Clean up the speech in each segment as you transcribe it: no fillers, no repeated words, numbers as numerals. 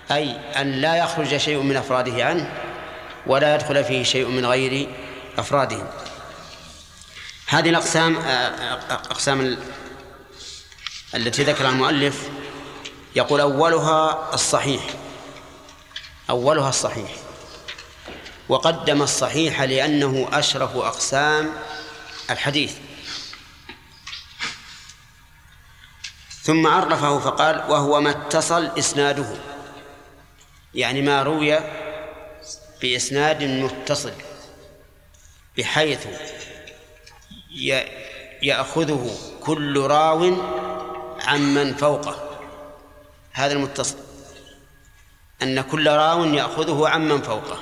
أي أن لا يخرج شيء من أفراده عنه ولا يدخل فيه شيء من غير أفراده. هذه الأقسام التي ذكرها المؤلف يقول أولها الصحيح، وقدم الصحيح لأنه أشرف أقسام الحديث، ثم عرفه فقال وهو ما اتصل إسناده، يعني ما روي بإسناد متصل بحيث يأخذه كل راو عمن فوقه. هذا المتصل، أن كل راو يأخذه عمن فوقه،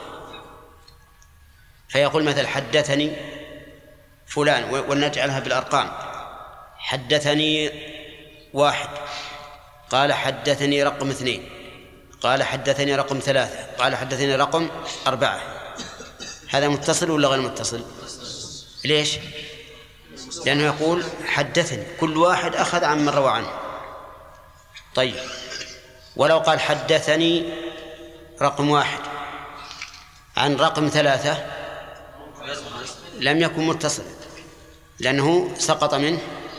فيقول مثل حدثني فلان، ونجعلها بالأرقام، حدثني 1، قال حدثني رقم 2، قال حدثني رقم 3، قال حدثني رقم 4. هذا متصل ولا غير متصل؟ ليش؟ لأنه يقول حدثني، كل واحد أخذ عن من روى عنه. طيب، ولو قال حدثني رقم 1 عن رقم 3 لم يكن متصل، لأنه سقط منه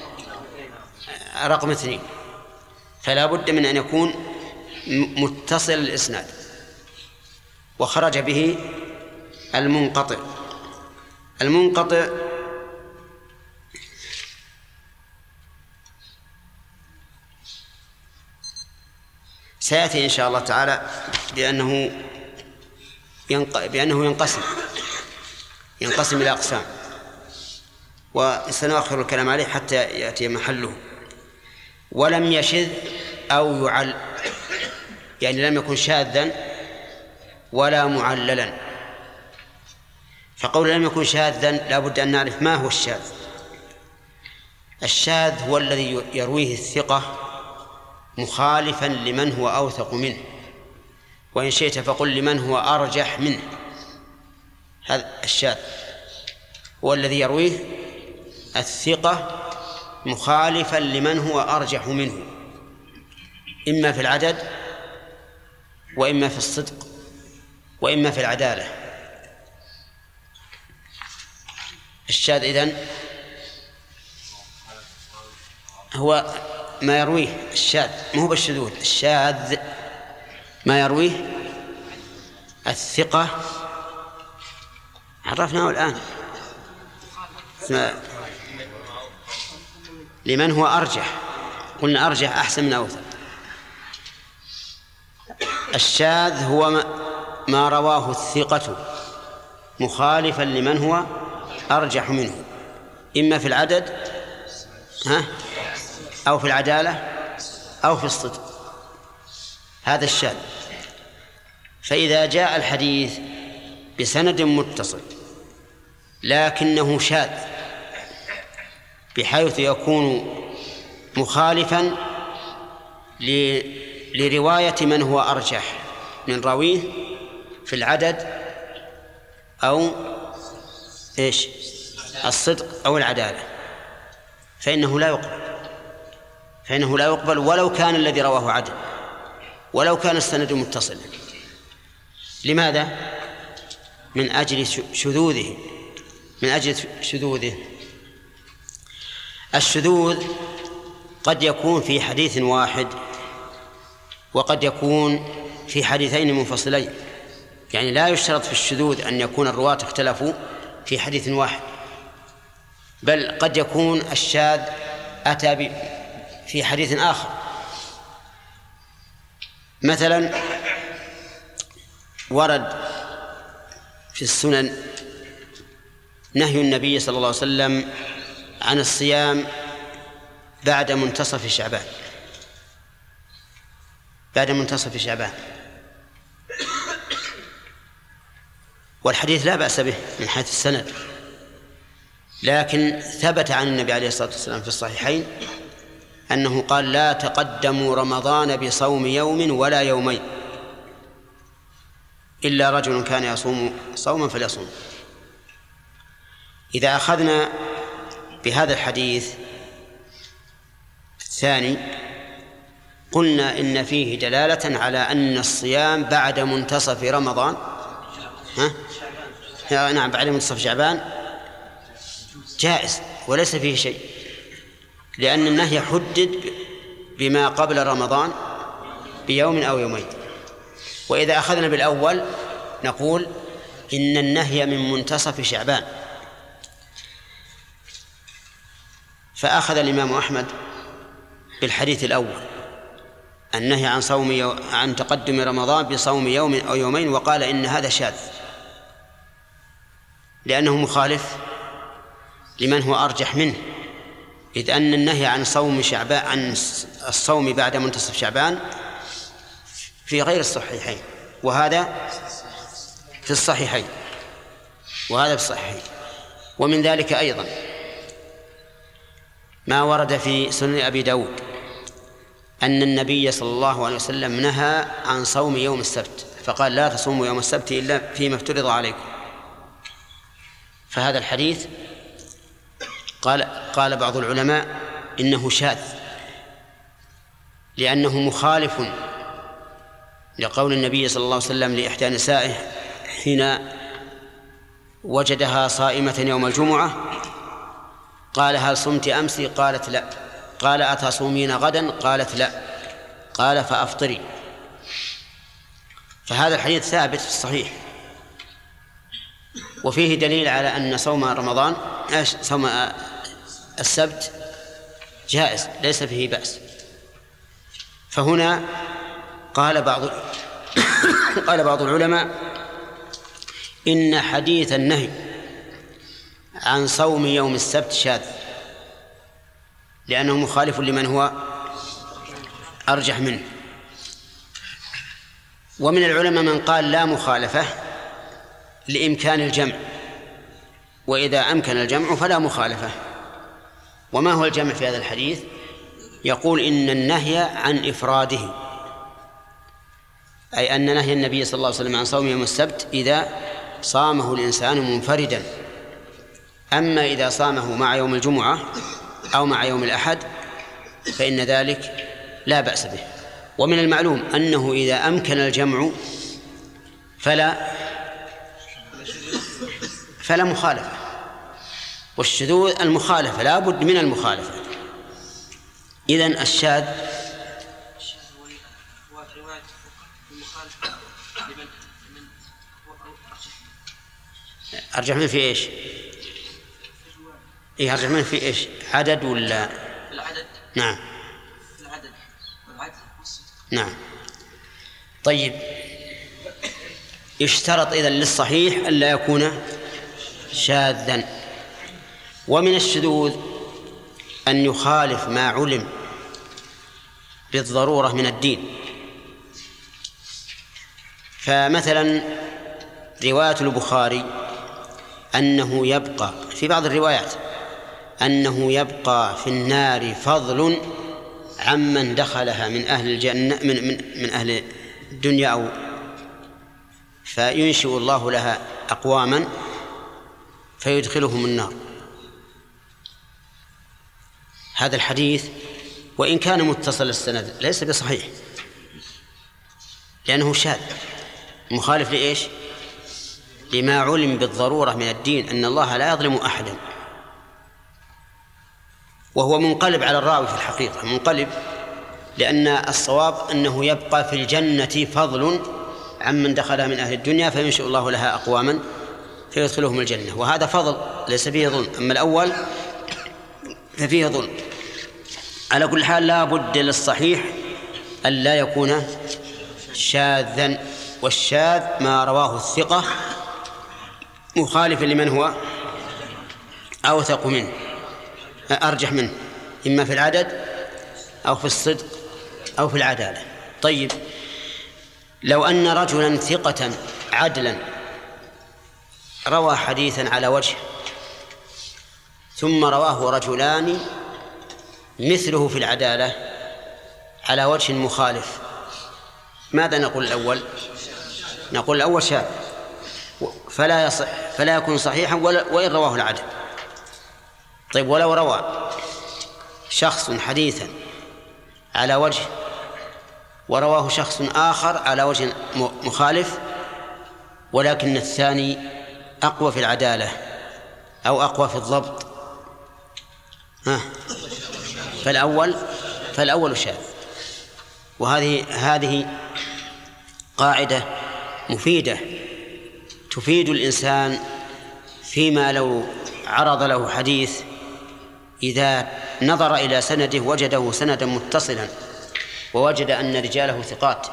رقم 2، فلا بد من أن يكون متصل الإسناد. وخرج به المنقطع سيأتي إن شاء الله تعالى بأنه ينقسم إلى أقسام، وسنؤخر الكلام عليه حتى يأتي محله. ولم يشذ أو يعل، يعني لم يكن شاذا ولا معللا. فقول لم يكن شاذا لا بد أن نعرف ما هو الشاذ. الشاذ هو الذي يرويه الثقة مخالفا لمن هو أوثق منه، وإن شئت فقل لمن هو أرجح منه. هذا الشاذ هو الذي يرويه الثقة مخالفا لمن هو أرجح منه، إما في العدد وإما في الصدق وإما في العدالة. الشاذ إذن هو ما يرويه الشاذ، ما هو بالشذوذ. الشاذ ما يرويه الثقة، عرفناه الآن، لمن هو أرجح، قلنا أرجح أحسن من أوثق. الشاذ هو ما رواه الثقة مخالفا لمن هو أرجح منه، إما في العدد أو في العدالة أو في الصدق. هذا الشاذ. فإذا جاء الحديث بسند متصل لكنه شاذ بحيث يكون مخالفا لرواية من هو أرجح من راويه في العدد أو الصدق أو العدالة، فإنه لا يقبل ولو كان الذي رواه عدل، ولو كان السند متصلا. لماذا؟ من أجل شذوذه. الشذوذ قد يكون في حديث واحد وقد يكون في حديثين منفصلين، يعني لا يشترط في الشذوذ أن يكون الرواة اختلفوا في حديث واحد، بل قد يكون الشاذ أتى في حديث آخر. مثلا ورد في السنن نهي النبي صلى الله عليه وسلم عن الصيام بعد منتصف شعبان، والحديث لا بأس به من حيث السند، لكن ثبت عن النبي عليه الصلاة والسلام في الصحيحين أنه قال لا تقدموا رمضان بصوم يوم ولا يومين إلا رجل كان يصوم صوما فليصوم. إذا أخذنا بهذا الحديث الثاني قلنا إن فيه دلالة على أن الصيام بعد منتصف رمضان نعم بعد منتصف شعبان جائز وليس فيه شيء، لأن النهي حدد بما قبل رمضان بيوم أو يومين. وإذا أخذنا بالأول نقول إن النهي من منتصف شعبان، فأخذ الإمام أحمد بالحديث الأول النهي عن تقدم رمضان بصوم يوم أو يومين، وقال إن هذا شاذ لأنه مخالف لمن هو أرجح منه، إذ أن النهي عن الصوم بعد منتصف شعبان في غير الصحيحين، وهذا في الصحيحين، ومن ذلك أيضا ما ورد في سنن أبي داود أن النبي صلى الله عليه وسلم نهى عن صوم يوم السبت، فقال لا تصوموا يوم السبت إلا فيما افترض عليكم. فهذا الحديث قال بعض العلماء إنه شاذ لأنه مخالف لقول النبي صلى الله عليه وسلم لإحدى نسائه حين وجدها صائمة يوم الجمعة قال هل صمت أمس؟ قالت لا. قال أتصومين غدا؟ قالت لا. قال فأفطري. فهذا الحديث ثابت في الصحيح، وفيه دليل على أن صوم السبت جائز ليس فيه بأس. فهنا قال بعض العلماء إن حديث النهي عن صوم يوم السبت شاذ لأنه مخالف لمن هو أرجح منه. ومن العلماء من قال لا مخالفة لإمكان الجمع، وإذا أمكن الجمع فلا مخالفة. وما هو الجمع في هذا الحديث؟ يقول إن النهي عن إفراده، أي أن نهي النبي صلى الله عليه وسلم عن صوم يوم السبت إذا صامه الإنسان منفردا، أما إذا صامه مع يوم الجمعة أو مع يوم الأحد فإن ذلك لا بأس به. ومن المعلوم أنه إذا أمكن الجمع فلا مخالفة، والشذوذ المخالفة لا بد من المخالفة. إذن الشاذ أرجح من في إيش؟ أرجح من في إيش؟ عدد ولا العدد؟ نعم العدد والعدل والصدق. نعم. طيب يشترط إذن للصحيح ألا يكون شاذا. ومن الشذوذ أن يخالف ما علم بالضرورة من الدين. فمثلا رواية البخاري أنه يبقى في بعض الروايات أنه يبقى في النار فضل عمن دخلها من أهل الجنة من أهل الدنيا، أو فينشئ الله لها أقواما فيدخلهم النار. هذا الحديث وإن كان متصل السند ليس بصحيح لأنه شاذ مخالف لإيش؟ لما علم بالضرورة من الدين أن الله لا يظلم أحدا، وهو منقلب على الراوي في الحقيقة، منقلب، لأن الصواب أنه يبقى في الجنة فضل عمن دخلها من أهل الدنيا فينشئ الله لها أقواما فيدخلهم الجنة، وهذا فضل ليس فيه ظلم. أما الأول ففيه ظلم. على كل حال لا بد للصحيح أن لا يكون شاذا، والشاذ ما رواه الثقة مخالفا لمن هو أوثق منه أرجح منه، إما في العدد أو في الصدق أو في العدالة. طيب لو أن رجلا ثقة عدلا روى حديثا على وجه ثم رواه رجلان مثله في العدالة على وجه مخالف، ماذا نقول الأول؟ نقول الأول شاذ فلا يصح، فلا يكون صحيحا وإن رواه العدل. طيب ولو روى شخص حديثا على وجه ورواه شخص آخر على وجه مخالف، ولكن الثاني أقوى في العدالة أو أقوى في الضبط، فالأول شاذ. وهذه قاعدة مفيدة تفيد الإنسان فيما لو عرض له حديث إذا نظر إلى سنده وجده سندا متصلا ووجد أن رجاله ثقات،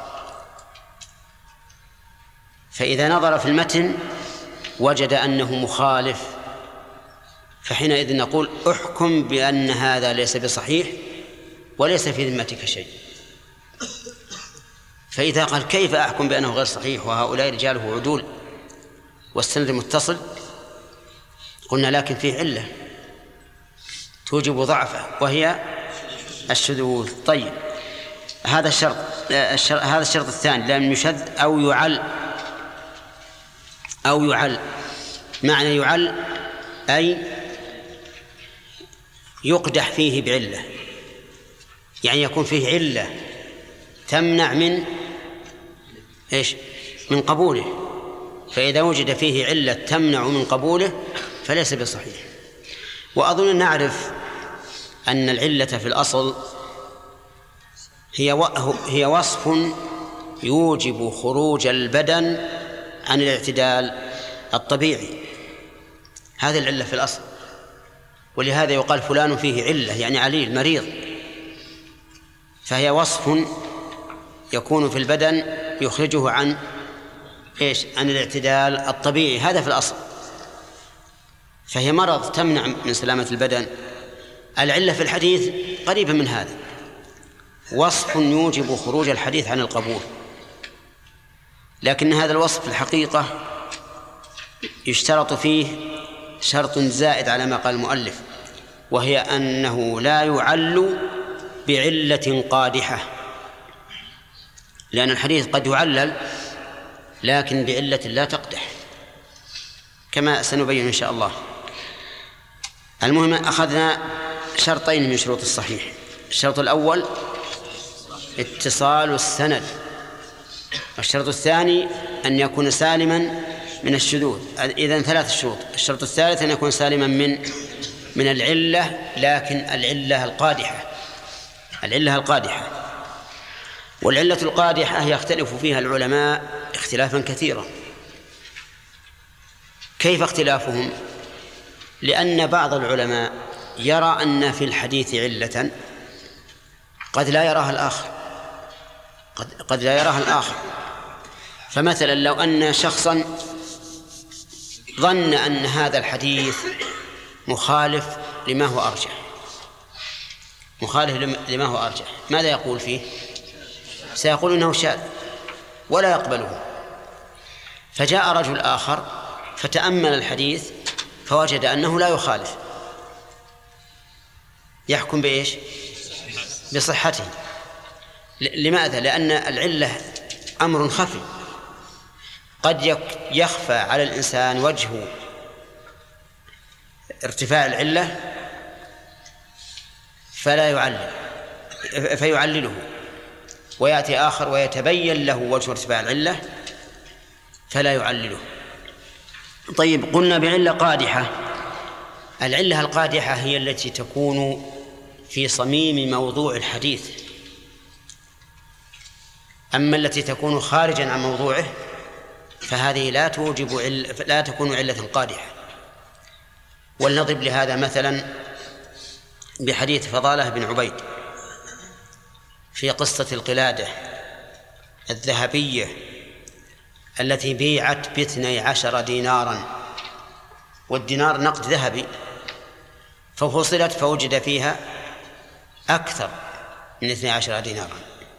فإذا نظر في المتن وجد أنه مخالف، فحينئذ نقول احكم بأن هذا ليس بصحيح وليس في ذمتك شيء. فإذا قال كيف أحكم بأنه غير صحيح وهؤلاء رجاله عدول والسند متصل، قلنا لكن فيه علة توجب ضعفه وهي الشذوذ. طيب، هذا الشرط الثاني، لم يشذ أو يعل. معنى يعل أي يقدح فيه بعلة، يعني يكون فيه علة تمنع من قبوله، فإذا وجد فيه علة تمنع من قبوله فليس بصحيح. وأظن نعرف أن العلة في الأصل هي وصف يوجب خروج البدن عن الاعتدال الطبيعي، هذه العلة في الأصل. ولهذا يقال فلان فيه علة، يعني عليل مريض، فهي وصف يكون في البدن يخرجه عن الاعتدال الطبيعي، هذا في الأصل، فهي مرض تمنع من سلامة البدن. العلة في الحديث قريبة من هذا، وصف يوجب خروج الحديث عن القبول، لكن هذا الوصف في الحقيقة يشترط فيه شرط زائد على ما قال المؤلف، وهي أنه لا يعل بعلة قادحة، لأن الحديث قد يعلل لكن بعلة لا تقدح، كما سنبين إن شاء الله. المهم أخذنا شرطين من شروط الصحيح. الشرط الأول اتصال السند، والشرط الثاني أن يكون سالما من الشذوذ. إذن 3 شروط. الشرط الثالث أن يكون سالما من العلة، لكن العلة القادحة. والعلة القادحة يختلف فيها العلماء اختلافا كثيرا. كيف اختلافهم؟ لأن بعض العلماء يرى أن في الحديث علة قد لا يراها الآخر. فمثلا لو أن شخصا ظن أن هذا الحديث مخالف لما هو أرجح، ماذا يقول فيه؟ سيقول إنه شاذ ولا يقبله. فجاء رجل آخر فتأمل الحديث فوجد أنه لا يخالف، يحكم بصحته. لماذا؟ لأن العلة أمر خفي، قد يخفى على الإنسان وجه ارتفاع العلة فيعلله، ويأتي آخر ويتبين له وجه ارتفاع العلة فلا يعلله. طيب، قلنا بعلة قادحة. العلة القادحة هي التي تكون في صميم موضوع الحديث، أما التي تكون خارجا عن موضوعه فهذه لا تكون علة قادحة. ولنضرب لهذا مثلا بحديث فضالة بن عبيد في قصة القلادة الذهبية التي بيعت ب12 دينارا، والدينار نقد ذهبي، ففصلت فوجد فيها أكثر من 12 دينارا.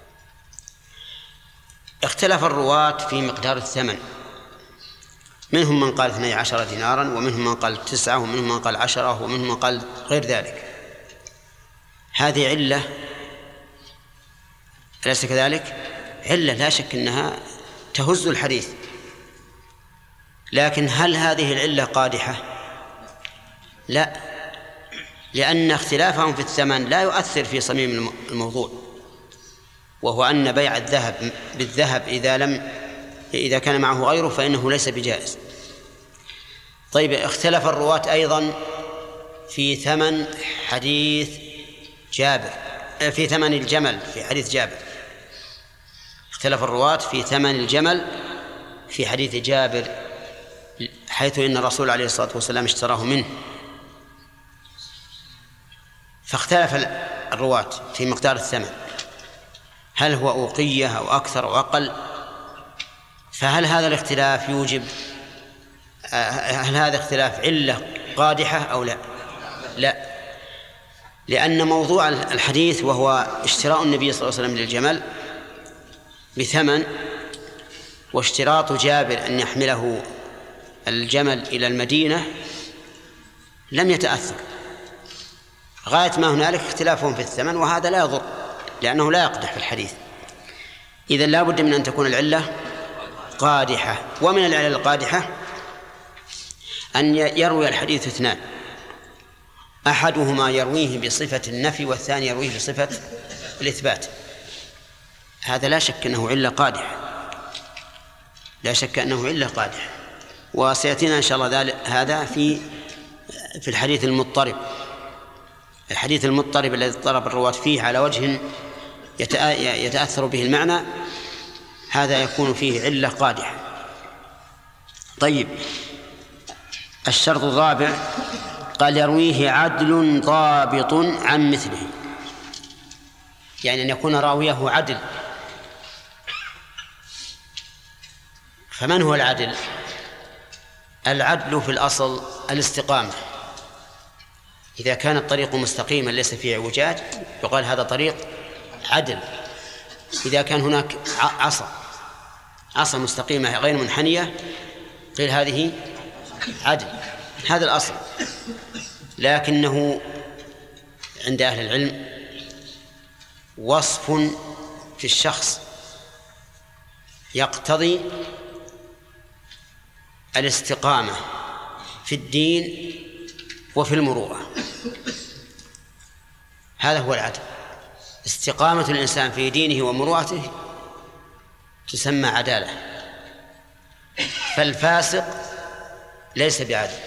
اختلف الرواة في مقدار الثمن، منهم من قال 12 دينارا، ومنهم من قال 9، ومنهم من قال 10، ومنهم من قال غير ذلك. هذه علة أليس كذلك؟ علة لا شك أنها تهز الحديث، لكن هل هذه العلة قادحة؟ لا، لأن اختلافهم في الثمن لا يؤثر في صميم الموضوع. وهو أن بيع الذهب بالذهب إذا كان معه غيره فإنه ليس بجائز. طيب، اختلف الرواة أيضا في ثمن حديث جابر، في ثمن الجمل في حديث جابر. اختلف الرواة في ثمن الجمل في حديث جابر، حيث إن الرسول عليه الصلاة والسلام اشتراه منه. فاختلف الرواة في مقدار الثمن، هل هو أوقية أو أكثر أو أقل؟ فهل هذا الاختلاف هل هذا اختلاف علة قادحة أو لا؟ لا، لأن موضوع الحديث وهو اشتراء النبي صلى الله عليه وسلم للجمل بثمن، واشتراط جابر أن يحمله الجمل إلى المدينة لم يتأثر. غاية ما هنالك اختلافهم في الثمن، وهذا لا يضر لأنه لا يقدح في الحديث. إذن لا بد من أن تكون العلة قادحة. ومن العلة القادحة أن يروي الحديث اثنان، أحدهما يرويه بصفة النفي والثاني يرويه بصفة الإثبات. هذا لا شك أنه علة قادحة، لا شك أنه علة قادحة. وسيأتينا إن شاء الله هذا في الحديث المضطرب. الحديث المضطرب الذي اضطرب الرواة فيه على وجه يتأثر به المعنى، هذا يكون فيه علة قادحة. طيب، الشرط الرابع قال يرويه عدل ضابط عن مثله، يعني أن يكون راويه عدل. فمن هو العدل؟ العدل في الأصل الاستقامة. إذا كان الطريق مستقيما ليس فيه اعوجاج يقال هذا طريق عدل. إذا كان هناك عصا مستقيمة غير منحنية قيل هذه عدل. هذا الأصل. لكنه عند أهل العلم وصف في الشخص يقتضي الاستقامة في الدين وفي المروءة. هذا هو العدل. استقامة الإنسان في دينه ومروءته تسمى عدالة. فالفاسق ليس بعدل.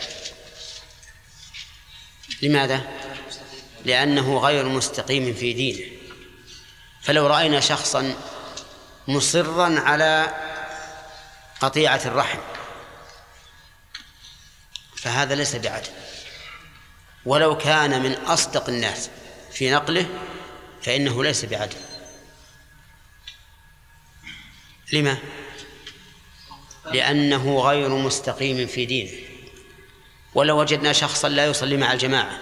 لماذا؟ لأنه غير مستقيم في دينه. فلو رأينا شخصا مصرا على قطيعة الرحم فهذا ليس بعدل، ولو كان من أصدق الناس في نقله فإنه ليس بعدل. لما؟ لأنه غير مستقيم في دينه. ولو وجدنا شخصا لا يصلي مع الجماعة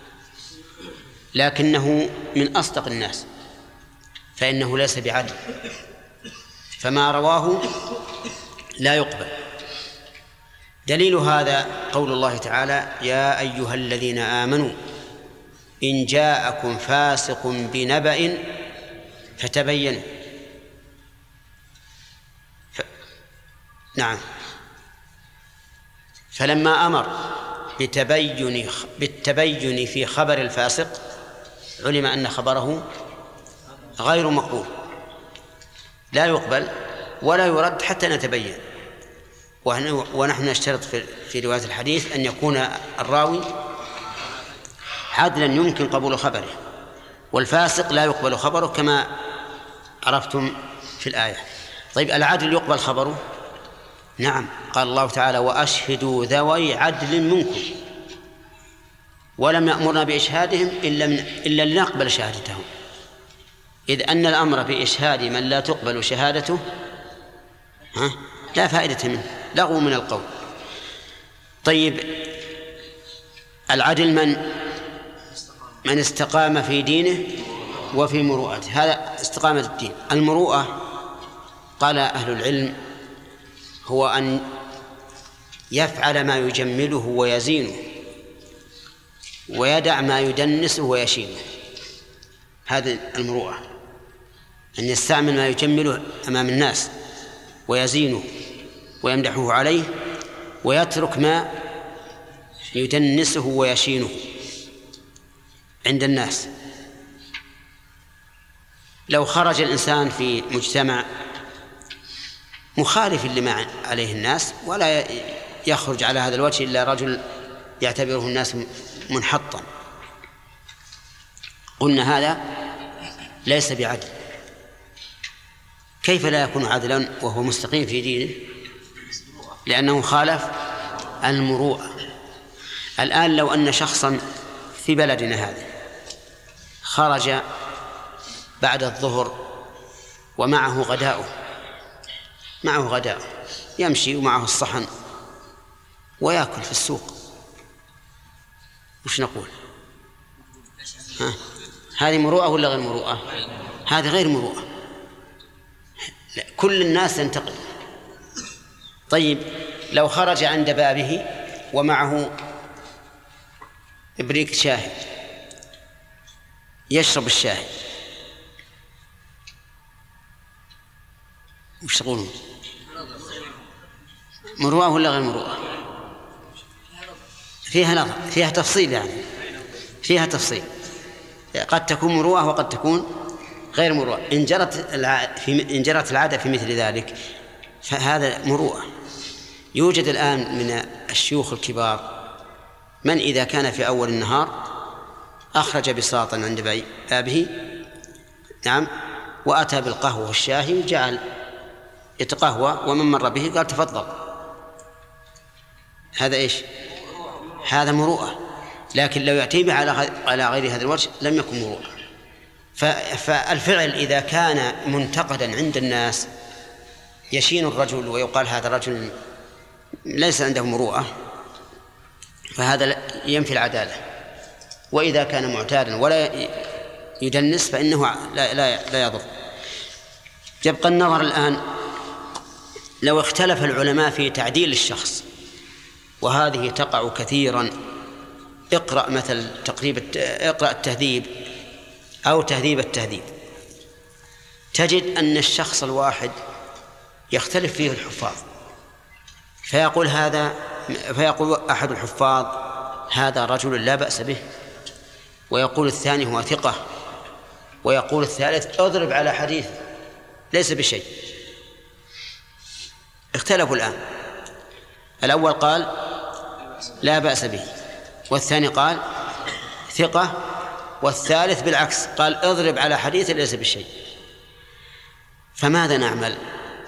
لكنه من أصدق الناس فإنه ليس بعدل، فما رواه لا يقبل. دليل هذا قول الله تعالى: يا أيها الذين آمنوا إن جاءكم فاسق بنبأ فتبينوا. نعم، فلما أمر بالتبين في خبر الفاسق علم أن خبره غير مقبول، لا يقبل ولا يرد حتى نتبين. ونحن نشترط في رواية الحديث أن يكون الراوي عدلا يمكن قبول خبره، والفاسق لا يقبل خبره كما عرفتم في الآية. طيب، العدل يقبل خبره؟ نعم، قال الله تعالى: وأشهدوا ذوي عدل منكم، ولم يأمرنا بإشهادهم إلا لنقبل شهادتهم، إذ أن الأمر بإشهاد من لا تقبل شهادته لا فائدة منه، لغو من القول. طيب، العدل من استقام في دينه وفي مروءته، هذا استقامة الدين. المروءة قال أهل العلم هو أن يفعل ما يجمله ويزينه ويدع ما يدنسه ويشينه. هذه المروءة، أن يستعمل ما يجمله أمام الناس ويزينه ويمدحه عليه، ويترك ما يدنسه ويشينه عند الناس. لو خرج الإنسان في مجتمع مخالف لما عليه الناس ولا يخرج على هذا الوجه إلا رجل يعتبره الناس منحطا، قلنا هذا ليس بعدل. كيف لا يكون عدلا وهو مستقيم في دينه؟ لأنه خالف المروءة. الآن لو أن شخصا في بلدنا هذا خرج بعد الظهر ومعه غداؤه يمشي ومعه الصحن ويأكل في السوق، وش نقول؟ هذه مروءة ولا غير مروءة؟ هذه غير مروءة، كل الناس ينتقد. طيب لو خرج عند بابه ومعه إبريق شاهي يشرب الشاهي، وش تقولون؟ مروءة ولا غير مروءة؟ فيها نظر، فيها تفصيل، يعني فيها تفصيل، قد تكون مروءة وقد تكون غير مروءة. إن جرت العادة في مثل ذلك فهذا مروءة. يوجد الآن من الشيوخ الكبار من إذا كان في أول النهار أخرج بساطا عند بابه، نعم، وأتى بالقهوة والشاهي وجعل يتقهوى، ومن مر به قال تفضل. هذا إيش؟ هذا مروءة. لكن لو يأتي به على غير هذا الوجه لم يكن مروءة. فالفعل إذا كان منتقدا عند الناس يشين الرجل ويقال هذا الرجل ليس عنده مروءة، فهذا ينفي العدالة. وإذا كان معتادا ولا يدنس فإنه لا يضر. يبقى النظر الآن لو اختلف العلماء في تعديل الشخص، وهذه تقع كثيرا. اقرأ مثل اقرأ التهذيب أو تهذيب التهذيب، تجد أن الشخص الواحد يختلف فيه الحفاظ، فيقول أحد الحفاظ هذا رجل لا بأس به، ويقول الثاني هو ثقة، ويقول الثالث اضرب على حديث ليس بشيء. اختلفوا الآن، الأول قال لا بأس به، والثاني قال ثقة، والثالث بالعكس قال اضرب على حديث ليس بشيء. فماذا نعمل؟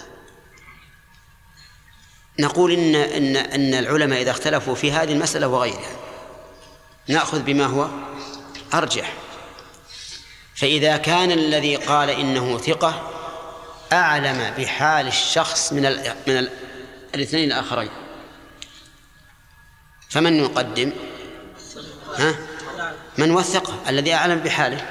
نقول إن العلماء إذا اختلفوا في هذه المسألة وغيرها نأخذ بما هو أرجح. فإذا كان الذي قال إنه ثقة أعلم بحال الشخص من الاثنين الآخرين، فمن يقدم؟ من وثقه، الذي أعلم بحاله.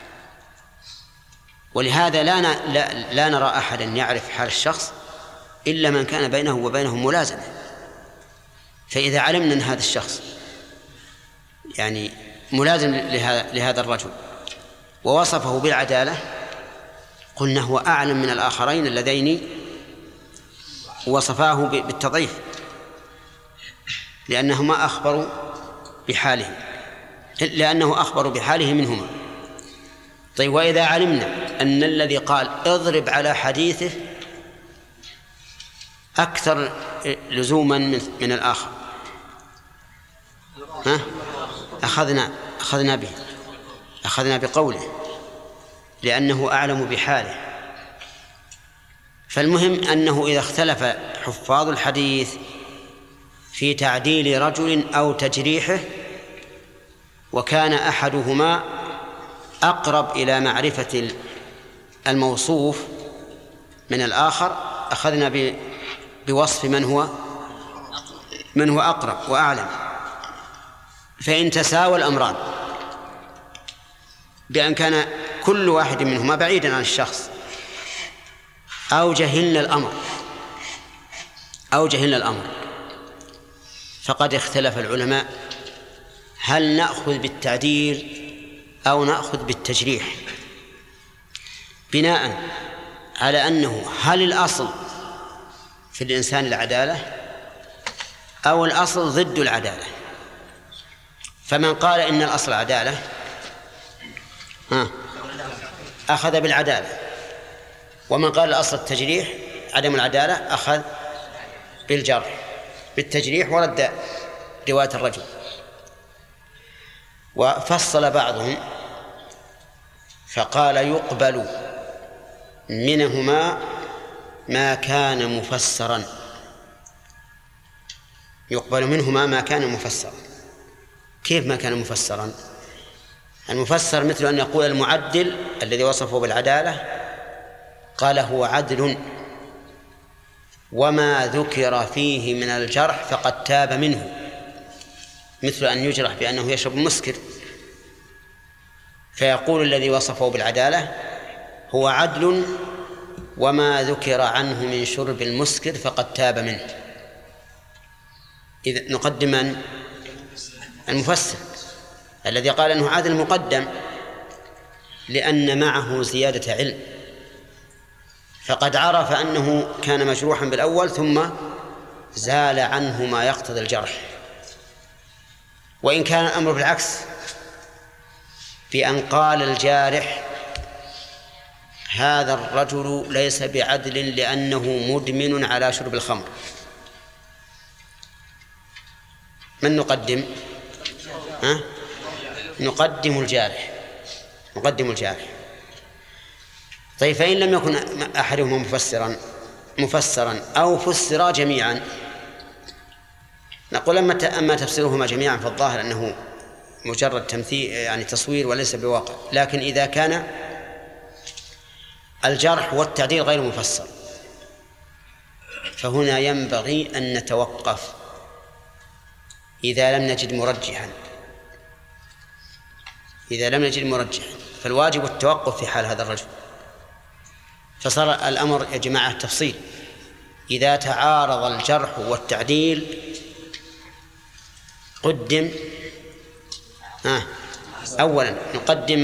ولهذا لا نرى أحدا يعرف حال الشخص إلا من كان بينه وبينه ملازمة. فإذا علمنا أن هذا الشخص يعني ملازم لهذا الرجل ووصفه بالعدالة قلنا هو أعلم من الآخرين اللذين وصفاه بالتضعيف، لأنه أخبروا بحاله منهما. طيب وإذا علمنا أن الذي قال اضرب على حديثه أكثر لزوما من الآخر، أخذنا بقوله لأنه أعلم بحاله. فالمهم أنه إذا اختلف حفاظ الحديث في تعديل رجل أو تجريحه وكان أحدهما أقرب إلى معرفة الموصوف من الآخر أخذنا بوصف من هو أقرب وأعلم. فإن تساوى الأمران بأن كان كل واحد منهما بعيدا عن الشخص أو جهلنا الأمر فقد اختلف العلماء هل نأخذ بالتعديل أو نأخذ بالتجريح، بناء على أنه هل الأصل في الإنسان العدالة أو الأصل ضد العدالة. فمن قال إن الأصل عدالة أخذ بالعدالة، ومن قال الأصل التجريح عدم العدالة أخذ بالجرح بالتجريح ورد رواية الرجل. وفصل بعضهم فقال يقبل منهما ما كان مفسرا، يقبل منهما ما كان مفسرا. كيف ما كان مفسرا؟ المفسر مثل أن يقول المعدل الذي وصفه بالعدالة قال هو عدل وما ذكر فيه من الجرح فقد تاب منه، مثل أن يجرح بأنه يشرب المسكر، فيقول الذي وصفه بالعدالة هو عدل وما ذكر عنه من شرب المسكر فقد تاب منه. إذا نقدم المفسر الذي قال أنه عدل مقدم، لأن معه زيادة علم، فقد عرف أنه كان مجروحا بالأول ثم زال عنه ما يقتضي الجرح. وإن كان الأمر بالعكس، بأن قال الجارح هذا الرجل ليس بعدل لأنه مدمن على شرب الخمر، من نقدم؟ نقدم الجارح. طيب فإن لم يكن أحدهما مفسرا أو فسرا جميعا، نقول أما تفسيرهما جميعا فالظاهر أنه مجرد تمثيل، يعني تصوير وليس بواقع. لكن إذا كان الجرح والتعديل غير مفسر فهنا ينبغي أن نتوقف إذا لم نجد مرجحا، فالواجب التوقف في حال هذا الرجل. فصار الأمر يا جماعة تفصيل. إذا تعارض الجرح والتعديل قدم أولا نقدم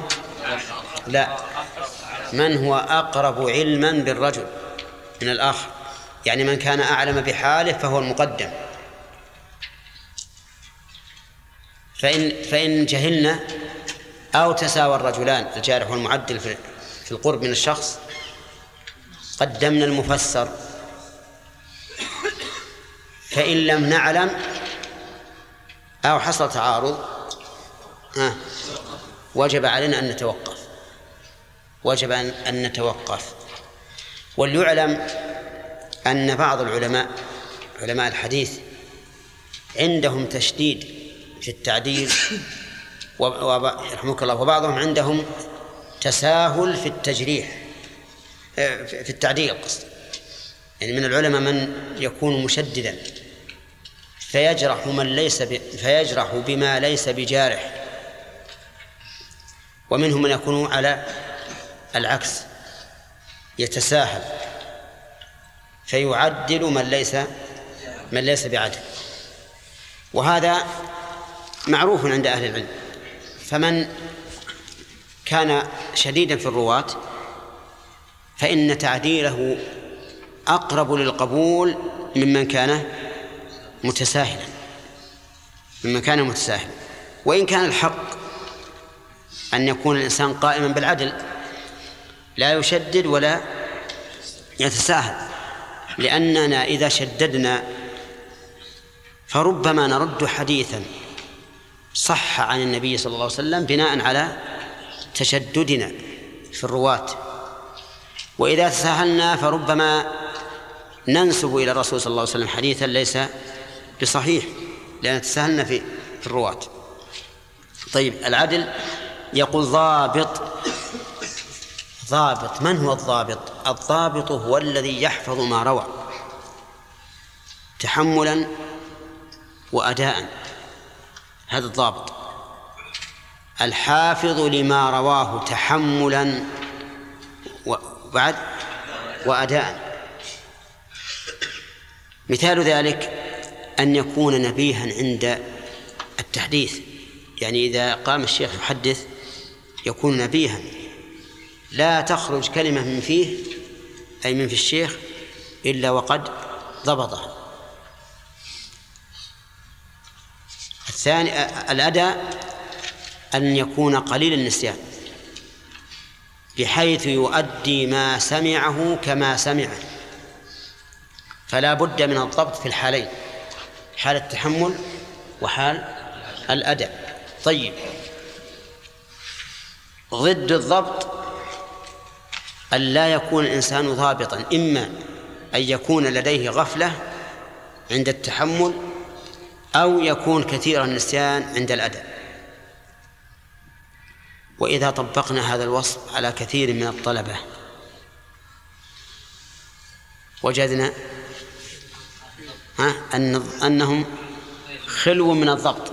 من هو أقرب علما بالرجل من الآخر، يعني من كان أعلم بحاله فهو المقدم. فإن جهلنا أو تساوى الرجلان الجارح والمعدل في القرب من الشخص قدمنا المفسر. فإن لم نعلم أو حصل تعارض وجب علينا أن نتوقف. وليعلم أن بعض علماء الحديث عندهم تشديد في التعديل رحمك الله، وبعضهم عندهم تساهل في التجريح في التعديل قصد. يعني من العلماء من يكون مشددا فيجرح بما ليس بجارح، ومنهم من يكون على العكس يتساهل فيعدل من ليس بعدل، وهذا معروف عند أهل العلم. فمن كان شديدا في الرواة فإن تعديله أقرب للقبول ممن كان متساهلا. وإن كان الحق أن يكون الإنسان قائما بالعدل لا يشدد ولا يتساهل، لأننا إذا شددنا فربما نرد حديثا صح عن النبي صلى الله عليه وسلم بناء على تشددنا في الرواة، وإذا تساهلنا فربما ننسب إلى الرسول صلى الله عليه وسلم حديثا ليس بصحيح لأن تساهلنا في الرواة. طيب العدل يقول ضابط. من هو الضابط؟ الضابط هو الذي يحفظ ما روى تحملا وأداء، هذا الضابط. الحافظ لما رواه تحملا وبعد وأداء. مثال ذلك أن يكون نبيها عند التحديث، يعني إذا قام الشيخ يحدث يكون نبيها لا تخرج كلمة من فيه أي من في الشيخ إلا وقد ضبطها. الثاني الأداء أن يكون قليل النسيان، بحيث يؤدي ما سمعه كما سمعه، فلا بد من الضبط في الحالين، حال التحمل وحال الأداء. طيب، ضد الضبط أن لا يكون الإنسان ضابطا، إما أن يكون لديه غفلة عند التحمل أو يكون كثير النسيان عند الأداء. وإذا طبقنا هذا الوصف على كثير من الطلبة وجدنا أنهم خلو من الضبط.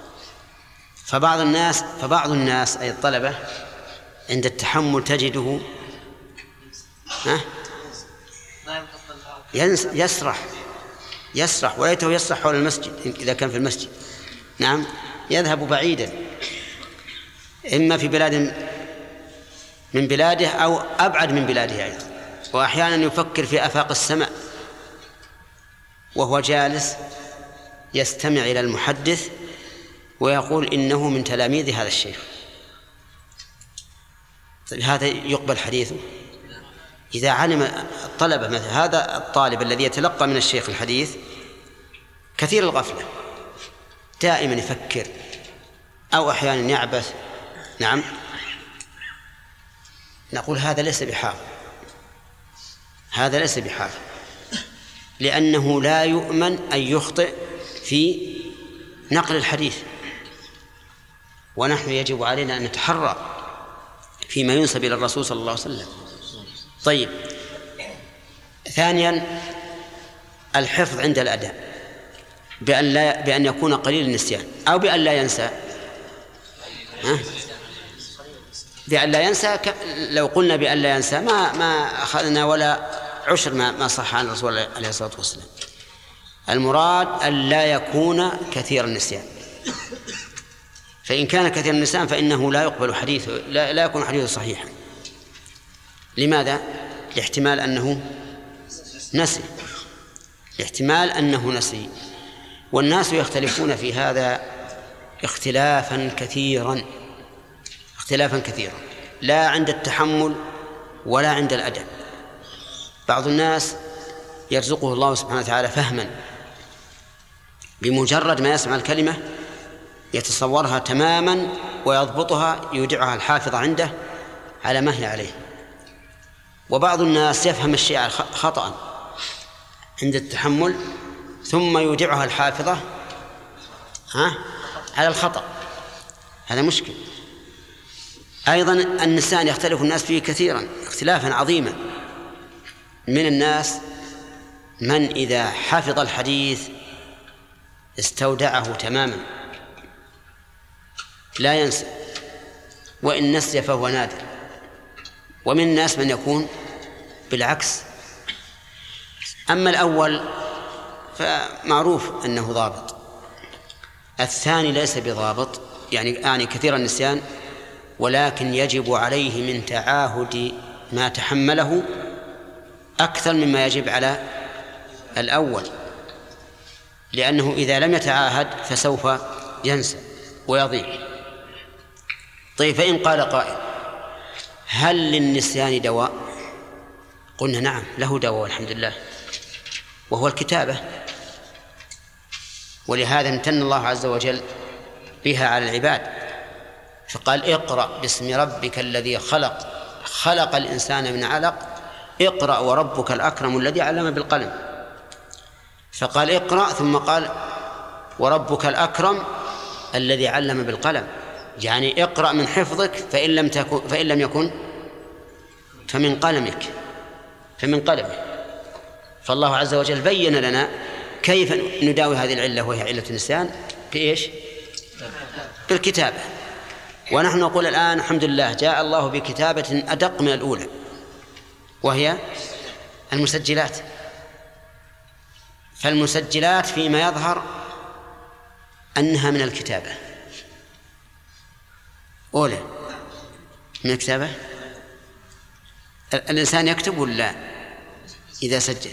فبعض الناس أي الطلبة عند التحمل تجده يسرح وليته يسرح حول المسجد إذا كان في المسجد. نعم، يذهب بعيدا، إما في بلاد من بلاده أو أبعد من بلاده أيضا، وأحيانا يفكر في آفاق السماء وهو جالس يستمع إلى المحدث ويقول إنه من تلاميذ هذا الشيخ. طيب، هذا يقبل حديثه؟ إذا علم الطلبة مثل هذا الطالب الذي يتلقى من الشيخ الحديث كثير الغفلة، دائما يفكر أو أحيانا يعبث، نعم، نقول هذا ليس بحافظ، هذا ليس بحافظ، لأنه لا يؤمن أن يخطئ في نقل الحديث، ونحن يجب علينا أن نتحرى فيما ينسب إلى الرسول صلى الله عليه وسلم. طيب، ثانيا الحفظ عند الأداء بأن يكون قليل النسيان أو بأن لا ينسى. بأن لا ينسى، لو قلنا بأن لا ينسى ما أخذنا ولا عشر ما صح عن الرسول عليه الصلاة والسلام. المراد أن لا يكون كثير النسيان، فإن كان كثير النسيان فإنه لا يقبل حديثه، لا يكون حديثه صحيحا. لماذا؟ لاحتمال أنه نسي، لاحتمال أنه نسي. والناس يختلفون في هذا اختلافا كثيرا، لا عند التحمل ولا عند الأداء. بعض الناس يرزقه الله سبحانه وتعالى فهما، بمجرد ما يسمع الكلمة يتصورها تماما ويضبطها، يودعها الحافظ عنده على ما هي عليه. وبعض الناس يفهم الشيء خطأ عند التحمل ثم يودعها الحافظة على الخطأ، هذا مشكل. أيضا النسيان يختلف الناس فيه كثيرا، اختلافا عظيما. من الناس من إذا حفظ الحديث استودعه تماما لا ينسى، وإن نسي فهو نادر. ومن الناس من يكون بالعكس. أما الأول فمعروف أنه ضابط، الثاني ليس بضابط، يعني كثير النسيان، ولكن يجب عليه من تعاهد ما تحمله أكثر مما يجب على الأول، لأنه إذا لم يتعاهد فسوف ينسى ويضيع. طيب، فإن قال قائل: هل للنسيان دواء؟ قلنا نعم، له دواء والحمد لله، وهو الكتابة. ولهذا امتن الله عز وجل بها على العباد، فقال: اقرأ باسم ربك الذي خلق الإنسان من علق، اقرأ وربك الأكرم الذي علم بالقلم. فقال اقرأ ثم قال وربك الأكرم الذي علم بالقلم، يعني اقرأ من حفظك، فإن لم يكن فمن قلمك. فالله عز وجل بين لنا كيف نداوي هذه العلة، وهي علة النسيان، بإيش؟ بالكتابة. ونحن نقول الآن الحمد لله جاء الله بكتابة أدق من الأولى، وهي المسجلات. فالمسجلات فيما يظهر أنها من الكتابة، أولى من الكتابة. الإنسان يكتب ولا إذا سجل؟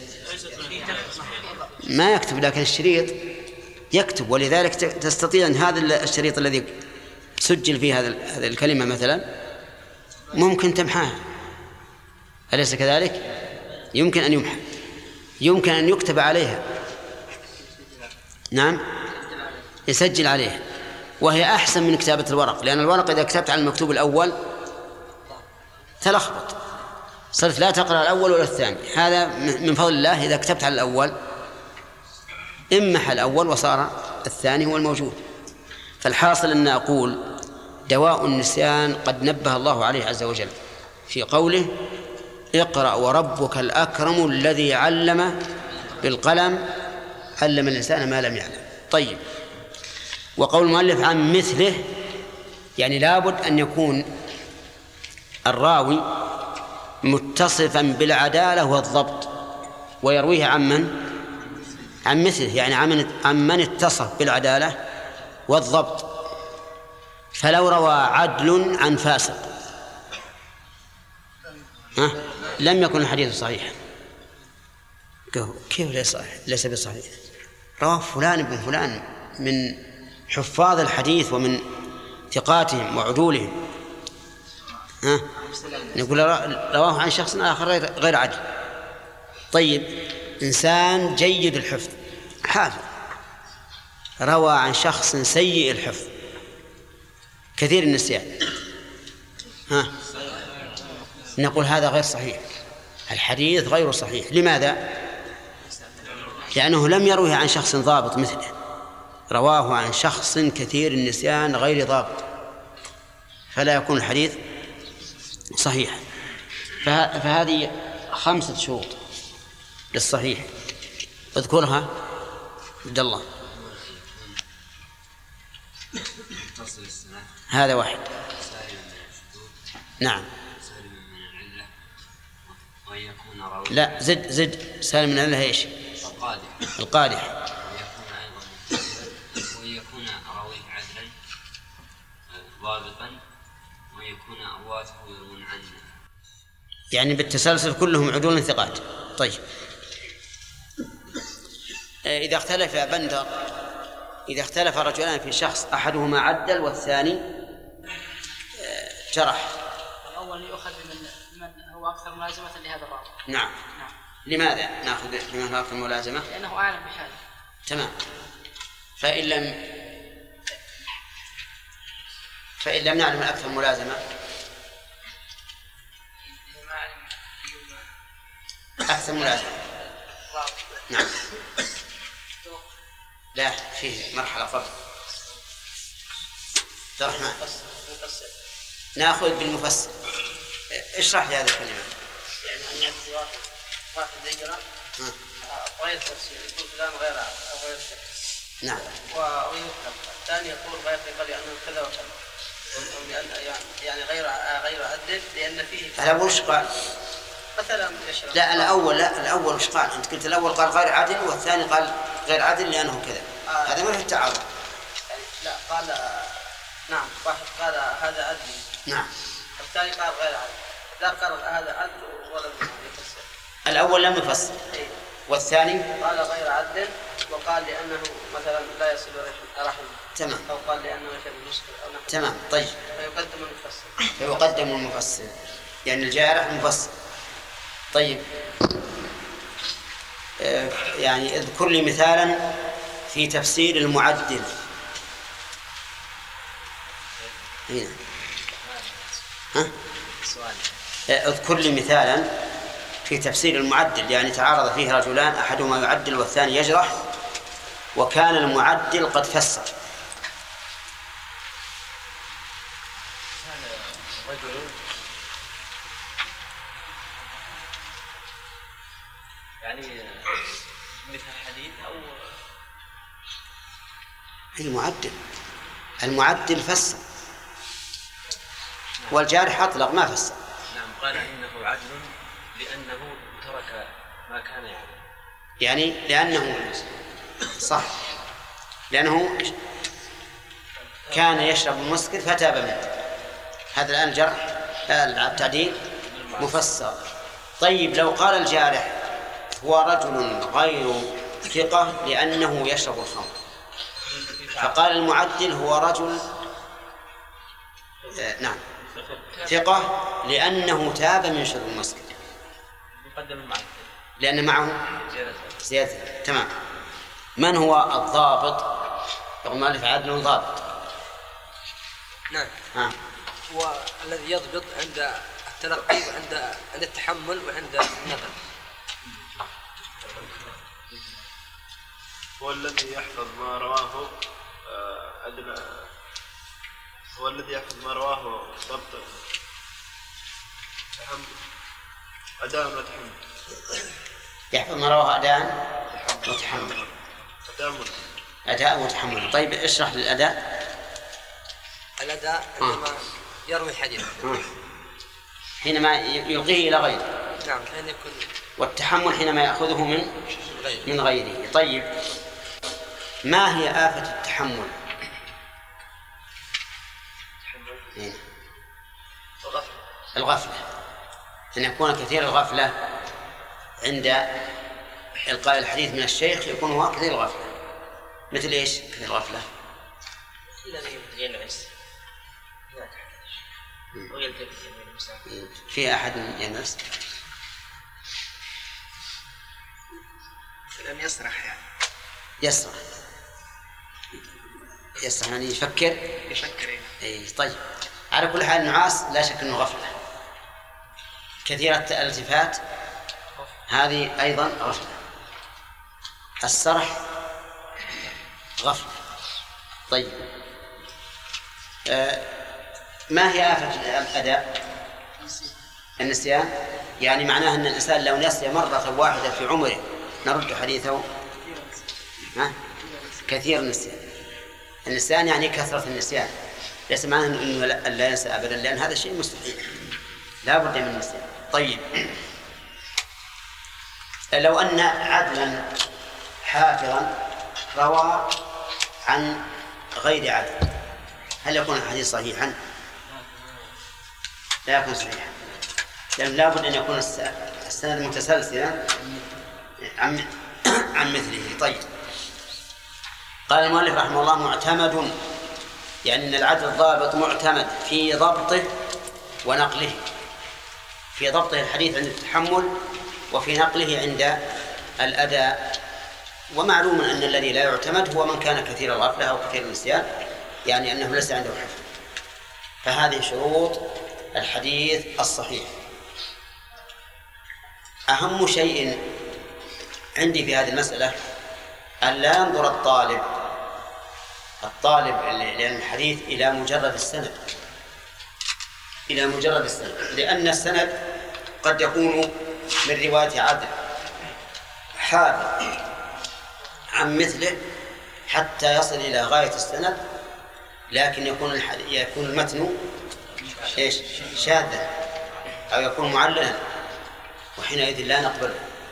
ما يكتب، لكن الشريط يكتب. ولذلك تستطيع أن هذا الشريط الذي سجل فيه هذه الكلمة مثلا ممكن تمحاها، أليس كذلك؟ يمكن أن يمحى، يمكن أن يكتب عليها. نعم، يسجل عليها، وهي أحسن من كتابة الورق، لأن الورق إذا كتبت على المكتوب الأول تلخبط، صرت لا تقرأ الأول ولا الثاني. هذا من فضل الله، إذا كتبت على الأول امحى الأول وصار الثاني هو الموجود. فالحاصل أن أقول دواء النسيان قد نبه الله عليه عز وجل في قوله اقرأ وربك الأكرم الذي علم بالقلم علم الإنسان ما لم يعلم. طيب، وقول المؤلف عن مثله، يعني لابد أن يكون الراوي متصفا بالعدالة والضبط ويرويه عن من؟ عن مثله، يعني عن من اتصف بالعدالة والضبط. فلو روى عدل عن فاسق لم يكن الحديث صحيحا. كيف ليس بصحيح؟ رواه فلان بن فلان من حفاظ الحديث ومن ثقاتهم وعدولهم، نقول رواه عن شخص آخر غير عدل. طيب، إنسان جيد الحفظ حافظ روى عن شخص سيء الحفظ كثير النسيان، نقول هذا غير صحيح، الحديث غير صحيح. لماذا؟ لأنه لم يروه عن شخص ضابط مثله، رواه عن شخص كثير النسيان غير ضابط، فلا يكون الحديث صحيح. فهذه 5 شروط للصحيح، اذكرها عبد الله. هذا واحد. نعم. لا، زد سالم من العلة ايش؟ القادح. ويكون راويه عدلا ضابطا ويكون رواته يروون عنه، يعني بالتسلسل كلهم عدول ثقات. طيب، إذا اختلف يا بندر، إذا اختلف رجلان في شخص أحدهما عدل والثاني جرح، الأول يؤخذ من هو أكثر ملازمة لهذا الراوي. نعم. لماذا نأخذ من هو أكثر ملازمة؟ لأنه أعلم بحاله. تمام. فإن لم نعلم أكثر ملازمة، أحسن ملازمة. نعم. لا، فيه مرحلة قبل الرحمن. نأخذ بالمفسر. اشرح لي هذه الكلمة. يعني أن يأتي واحد يقرأ غير تفسير، يقول فلان غير نعم. ويذكر الثاني يقول غير قال لأنه كذا وكذا، يعني غير عدل لأن فيه. الأول وش قال؟ مثلا يشرح. لا، الأول وش قال؟ أنت قلت الأول قال غير عدل والثاني قال غير عدل لأنه كذا. هذا ما في التعارض. لا، قال نعم، واحد قال هذا عدل. نعم. الثاني قال غير عدل. لا، قال هذا عدل ولم يفسر. الأول لم يفسر. والثاني قال غير عدل، وقال لأنه مثلا لا يصل رحمه. تمام. أو قال لأنه يشرب المسكر أو نحو. تمام. طيب، فيقدم المفسر، يعني الجارح مفسر. طيب، يعني اذكر لي مثالا في تفسير المعدل. هنا اذكر لي مثالا في تفسير المعدل، يعني تعارض فيه رجلان أحدهما يعدل والثاني يجرح، وكان المعدل قد فسر. يعني مثل الحديث أو المعدل فسر، والجارح أطلق ما فسر. نعم، قال إنه عدل لأنه ترك ما كان يعمل، يعني لأنه صح، لأنه كان يشرب المسكر فتاب منه. هذا الآن الجرح التعديل مفسر. طيب، لو قال الجارح هو رجل غير ثقة لأنه يشرب الخمر، فقال المعدل هو رجل نعم ثقة لأنه تاب من شرب المسكر، لأن معه زيادة. تمام. من هو الضابط؟ يقول مالك عدل ضابط. نعم. هو الذي يضبط عند التلقي وعند التحمل وعند النقل. هو الذي يحفظ ما رواه هو الذي يحفظ ما رواه ضبط أداء وتحمل. يحفظ ما رواه أداء وتحمل. أداء وتحمل. طيب اشرح للأداء. الأداء عندما يروي الحديث حينما يلقيه إلى غيره. نعم. حين يكون. والتحمل حينما يأخذه من غيره. طيب ما هي آفة التحمل؟ الغفلة. أن يكون كثير الغفلة عند إلقاء الحديث من الشيخ يكون هو كثير الغفلة. مثل إيش كثير الغفلة؟ الذي يلعس في أحد يلعس؟ لم يسرح يعني. يسرح يعني يفكر. إيه. طيب على كل حال النعاس لا شك أنه غفلة. كثيرة الالتفات هذه أيضا غفلة. السرح غفلة. طيب ما هي آفة الأداء؟ النسيان. يعني معناه أن الإنسان لو نسي مرة واحدة في عمره نرد حديثه. كثير النسيان يعني كثرة النسيان، ليس معناه أنه لا ينسى أبدا، لأن هذا شيء مستحيل، لا بد من النسيان. طيب لو أن عدلا حافظا روى عن غير عدل هل يكون الحديث صحيحا؟ لا يكون صحيحا، لأن لا بد أن يكون السند متسلسلا عن مثله. طيب قال المؤلف رحمه الله معتمد، يعني أن العدل الضابط معتمد في ضبطه ونقله، في ضبطه الحديث عند التحمل وفي نقله عند الأداء. ومعلوم أن الذي لا يعتمد هو من كان كثير الغفلة أو كثير النسيان، يعني أنه ليس عنده حفظ. فهذه شروط الحديث الصحيح. أهم شيء عندي في هذه المسألة أن لا ينظر الطالب لأن الحديث إلى مجرد السند، لأن السند قد يكون من رواية عدل حافظ عن مثله حتى يصل إلى غاية السند، لكن يكون المتن شاذا أو يكون معللا، وحينئذ لا نقبله.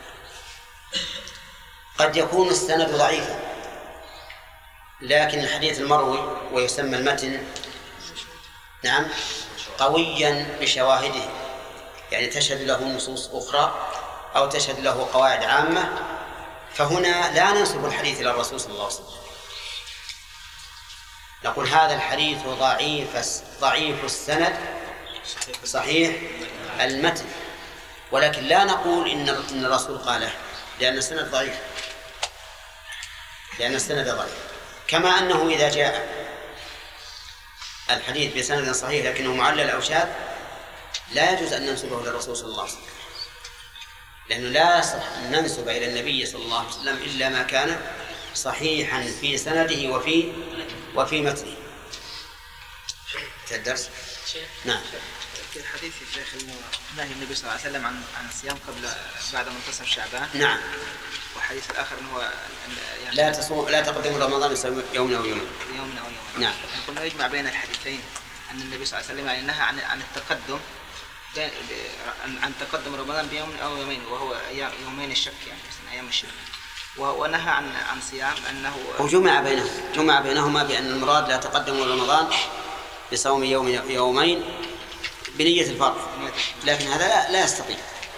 قد يكون السند ضعيفا لكن الحديث المروي ويسمى المتن قويا بشواهده، يعني تشهد له نصوص أخرى أو تشهد له قواعد عامة، فهنا لا ننسب الحديث إلى الرسول صلى الله عليه وسلم، نقول هذا الحديث ضعيف السند صحيح المتن، ولكن لا نقول إن الرسول قاله، لأن السند ضعيف، كما أنه إذا جاء الحديث بسند صحيح لكنه معلل أو شاذ لا يجوز أن ننسبه للرسول صلى الله عليه وسلم، لأنه لا يصح أن ننسب إلى النبي صلى الله عليه وسلم إلا ما كان صحيحا في سنده وفي متنه. الدرس نعم. في الحديث يا شيخ نهي النبي صلى الله عليه وسلم عن الصيام بعد منتصف شعبان. نعم. والحديث الآخر أنه يعني لا تقدموا رمضان يوم أو يومين. نعم. قلنا يجمع بين الحديثين أن النبي صلى الله عليه وسلم يعني نهى عن التقدم عن تقدم رمضان بيوم أو يومين، وهو يومين الشك، يعني أيام الشك، ونهى عن صيام أنه جمع بينهما بأن المراد لا تقدم رمضان بصوم يومين بنية الفرض، لكن هذا لا يستطيع،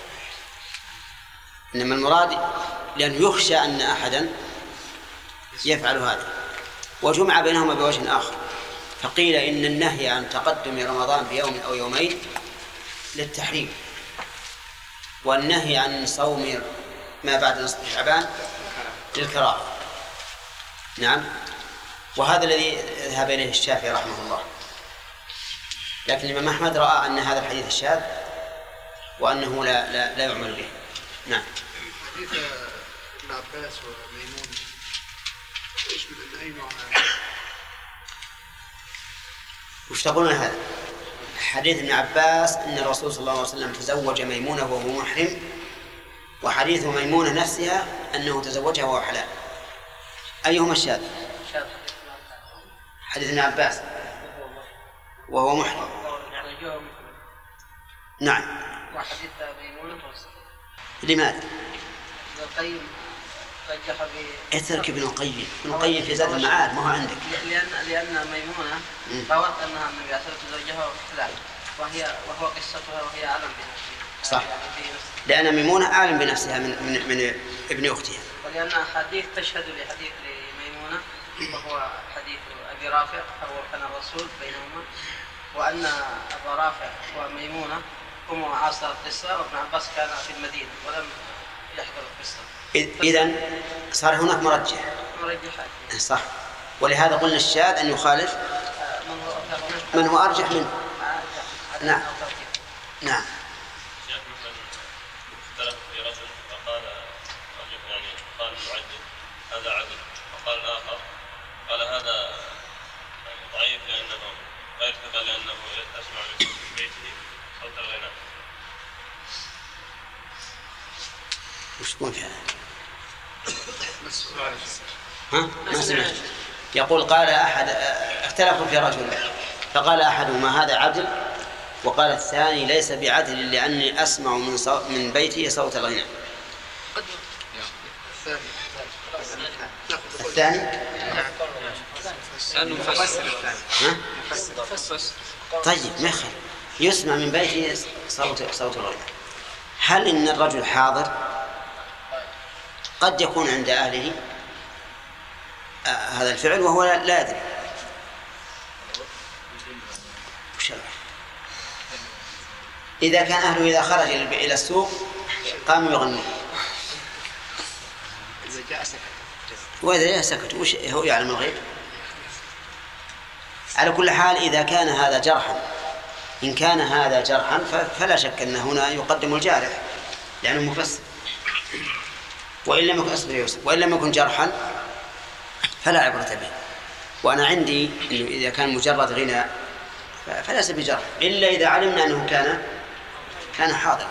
إنما المراد لأن يخشى أن أحدا يفعل هذا. وجمع بينهما بوجه آخر فقيل إن النهي عن تقدم رمضان بيوم أو يومين للتحريم، والنهي عن صوم ما بعد نصف شعبان للكراهة. نعم، وهذا الذي ذهب إليه الشافعي رحمه الله، لكن الإمام أحمد رأى أن هذا الحديث شاذ وأنه لا يعمل به. نعم. حديث ابن عباس وميمون يشمل أن أي نوع وش تقولون هذا؟ حديث ابن عباس أن الرسول صلى الله عليه وسلم تزوج ميمونة وهو محرم، وحديث ميمونة نفسها أنه تزوجها وهو حلال، أيهما الشاذ؟ حديث ابن عباس وهو محرم. نعم. وحديث ميمونة لماذا؟ ابن القيم رجح اترك ابن القيم، ابن القيم في زاد المعاد ما هو عندك. لأن ميمونة روت أنها النبي عليه الصلاة والسلام تزوجها وحلال، وهو قصتها وهي أعلم بها. صح، لأن ميمونة أعلم بنفسها من ابن أختها، ولأن أحاديث تشهد لحديث ميمونة وهو حديث أبي رافع أو كان الرسول بينهما، وأن أبا رافع وميمونة هم عاصر القصة، وابن عباس كان في المدينة ولم يحضر القصة. إذن صار هناك مرجحات. صح، ولهذا قلنا الشاذ أن يخالف من هو أرجح منه. نعم. نعم. شيخ مثلا اختلف في رجل فقال رجل يعني قال المعدل هذا عدل، وقال الآخر قال هذا ضعيف لأنه غير ثقة لأنه أسمع من بيته صوت الغناء. وش تقول في هذا؟ ها؟ ما سمعت. يقول قال أحد اختلفوا في رجل فقال أحدهما هذا عدل، وقال الثاني ليس بعدل لأني أسمع من بيتي صوت الغناء. الثاني طيب مخل يسمع من بيته صوت الغناء. هل إن الرجل حاضر؟ قد يكون عند أهله هذا الفعل وهو لا يدري. إذا كان أهله إذا خرج إلى السوق قاموا يغنون، وإذا جاء سكت، وش هو يعلم الغيب؟ على كل حال إذا كان هذا جرحا، إن كان هذا جرحا فلا شك أن هنا يقدم الجارح لأنه مفسر، وإن لم يكن جرحا فلا عبرة به. وأنا عندي إنه إذا كان مجرد غناء فليس بجرح إلا إذا علمنا أنه كان حاضرا.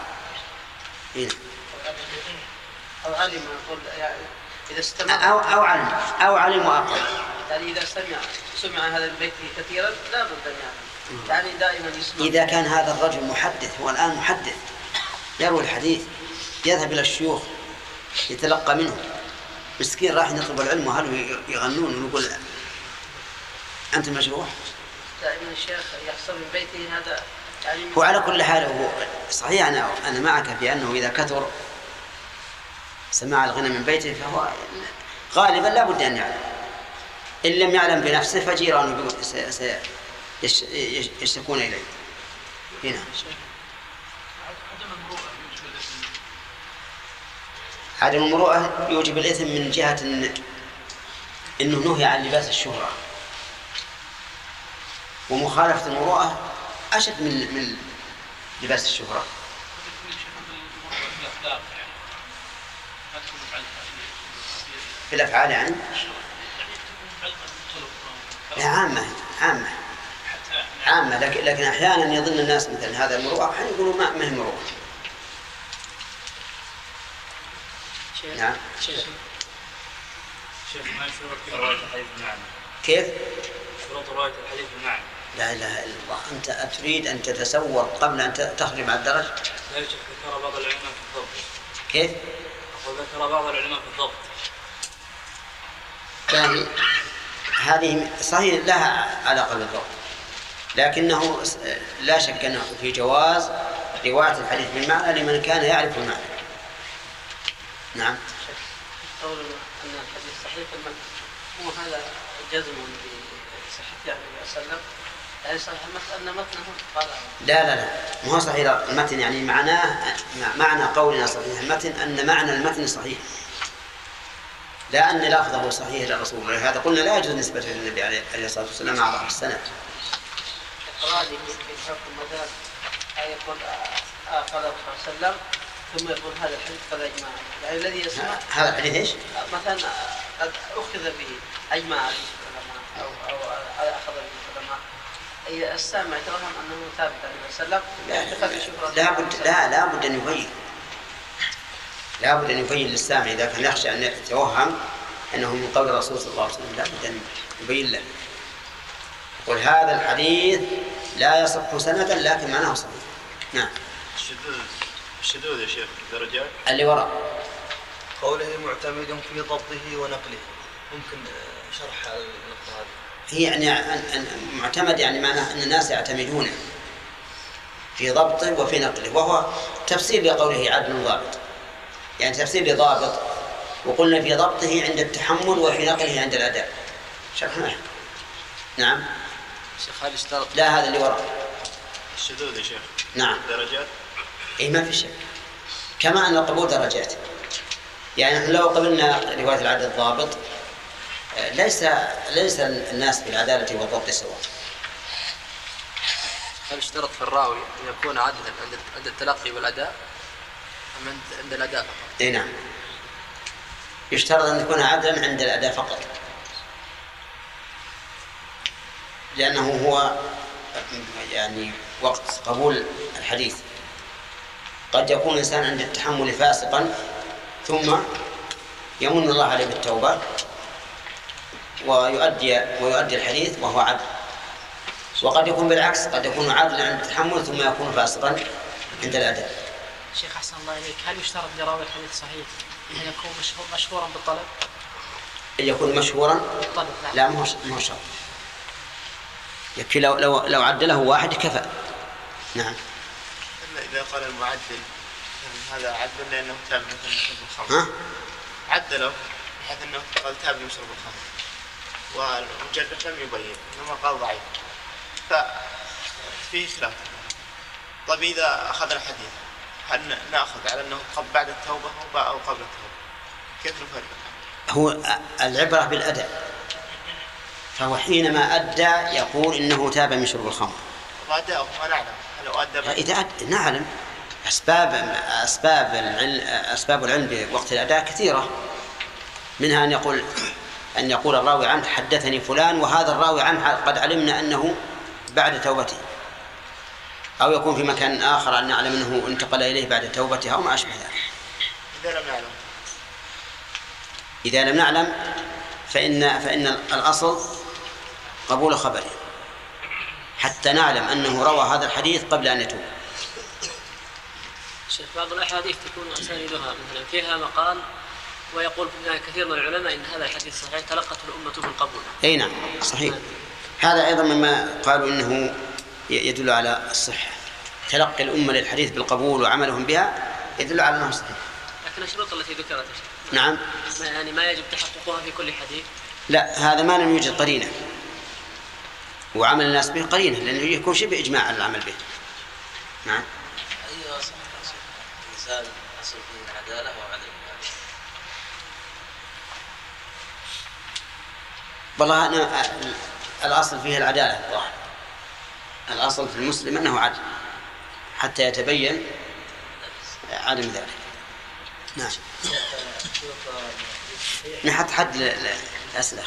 أو علم إذا استمع أو علم وأقل. يعني إذا سمع هذا البيت كثيرا لا بد أن يعلم، يعني دائما يسمع. إذا كان هذا الرجل محدث، هو الآن محدث يروي الحديث، يذهب إلى الشيوخ يتلقى منه، مسكين راح يطلب العلم وهل يغنون ونقول أنت مجروح. دائما الشيخ يحصل من بيته هذا يعني. وعلى كل حال هو صحيح، أنا معك بأنه إذا كثر سماع الغنى من بيته فهو غالبا لا بد أن يعلم، إن لم يعلم بنفسه فجيرانه يشتكون إليه. هنا عدم المروءة يوجب الإثم من جهة إنه نهي عن لباس الشهرة، ومخالفة المروءة أشد من لباس الشهرة. في الأفعال يعني عامة، لكن أحيانا يظن الناس مثل هذا المروءة، أحيانا يقولوا ما هي مروءة. نعم. شيخ ما شروط رواية الحديث بالمعنى؟ كيف؟ شروط رواية الحديث بالمعنى. لا إله إلا الله، أنت أتريد أن تتصور قبل أن تخرج مع الدرج؟ لا يا شيخ، ذكر بعض العلماء في الضبط. كيف؟ وذكر بعض العلماء في الضبط. هذه صحيح لها علاقة بالضبط، لكنه لا شك أنه في جواز رواية الحديث بالمعنى لمن كان يعرف المعنى. نعم. قول أن الحديث صحيح المعنى مو هذا جزم بصحة يعني صلى الله عليه وسلم يعني صحيح المتن أن متنه قال لا ما هو صحيح المتن، يعني معنى قولنا صحيح المتن أن معنى المتن صحيح، لا أن لفظه صحيح للرسول. ولهذا قلنا لا يجوز نسبة للنبي عليه الصلاة والسلام مع ضعف السند. إقراري في حكم المذهب أن يقول قال الرسول صلى الله عليه وسلم ثم يقول هذا الحديث قد أجمع، يعني الذي يسمع هذا الحديث إيش؟ مثلا قد أخذ به أجمع عليه العلماء أو أخذ به العلماء، أي السامع يتوهم أنه ثابت عن النبي صلى الله عليه وسلم. لا بد أن يبين، لا بد أن يبين للسامع إذا كان يخشى أن يتوهم أنه من قول الرسول صلى الله عليه وسلم، لا بد أن يبين له. قل هذا الحديث لا يصح سندا لكن معناه صحيح. نعم. الشذوذ يا شيخ درجات اللي وراء قوله معتمد في ضبطه ونقله، ممكن شرح النقطة هذه؟ هي يعني معتمد يعني معناه أن الناس يعتمدونه في ضبطه وفي نقله، وهو تفسير لقوله عدل ضابط، يعني تفسير لضابط، وقلنا في ضبطه عند التحمل وفي نقله عند الأداء. شرحناه. نعم. شيخ هل اشترط؟ لا هذا اللي وراء. الشذوذ يا شيخ. نعم. درجات. إيه ما في شك، كما أن القبول درجات. يعني نحن لو قبلنا رواية العدل الضابط ليس الناس بالعدالة والضبط سواء. هل اشترط في الراوي أن يكون عدلا عند التلقي والأداء أم عند الأداء فقط؟ إيه نعم، يشترط أن يكون عدلا عند الأداء فقط، لأنه هو يعني وقت قبول الحديث. قد يكون الإنسان عند التحمل فاسقا ثم يمن الله عليه بالتوبة ويؤدي الحديث وهو عدل، وقد يكون بالعكس، قد يكون عدلا عند التحمل ثم يكون فاسقا عند الأداء. شيخ أحسن الله إليك، هل يشترط لراوي الحديث صحيح أن يكون مشهورا بالطلب؟ أن يكون مشهورا بالطلب؟ لا ما هو شرط، يكفي لو عدله واحد كفى. نعم. إذا قال المعدل هذا عدل لأنه تاب مثل مشرب الخمر، عدله بحيث أنه قال تاب مشرب الخمر والمجرح لم يبين إنما قال ضعيف، ففيه خلاف. طيب إذا أخذ الحديث هل نأخذ على أنه بعد التوبة أو قبل التوبة؟ كيف نفرق؟ هو العبرة بالأداء، فهو حينما أدى يقول إنه تاب من شرب الخمر. وأداءه ما نعلم هل أدى إذا أدى نعلم. أسباب العلم بوقت الأداء كثيرة، منها أن يقول الراوي عنه حدثني فلان، وهذا الراوي عنه قد علمنا أنه بعد توبته، أو يكون في مكان آخر أن نعلم أنه انتقل إليه بعد توبته أو ما أشبه ذلك. إذا لم نعلم فإن الأصل قبول خبره حتى نعلم أنه روى هذا الحديث قبل أن يتوب. شيخ بعض الأحاديث تكون أسانيدها مثلا فيها مقال ويقول كثير من العلماء إن هذا الحديث صحيح تلقته الأمة بالقبول. أي نعم صحيح، هذا أيضا مما قالوا إنه يدل على الصحة، تلقي الأمة للحديث بالقبول وعملهم بها يدل على أنه صحيح. لكن الشروط التي ذكرت نعم يعني ما يجب تحققها في كل حديث. لا هذا ما لم يوجد قرينة، وعمل الناس به قرينة، لأنه يكون شبه إجماع على العمل به. نعم. أي أصل الإنسان أصل فيه العدالة وعدم العدالة؟ والله أنا الأصل فيه العدالة، الأصل في المسلم أنه عدل حتى يتبين عدم ذلك. نعم. نحط حد الأسئلة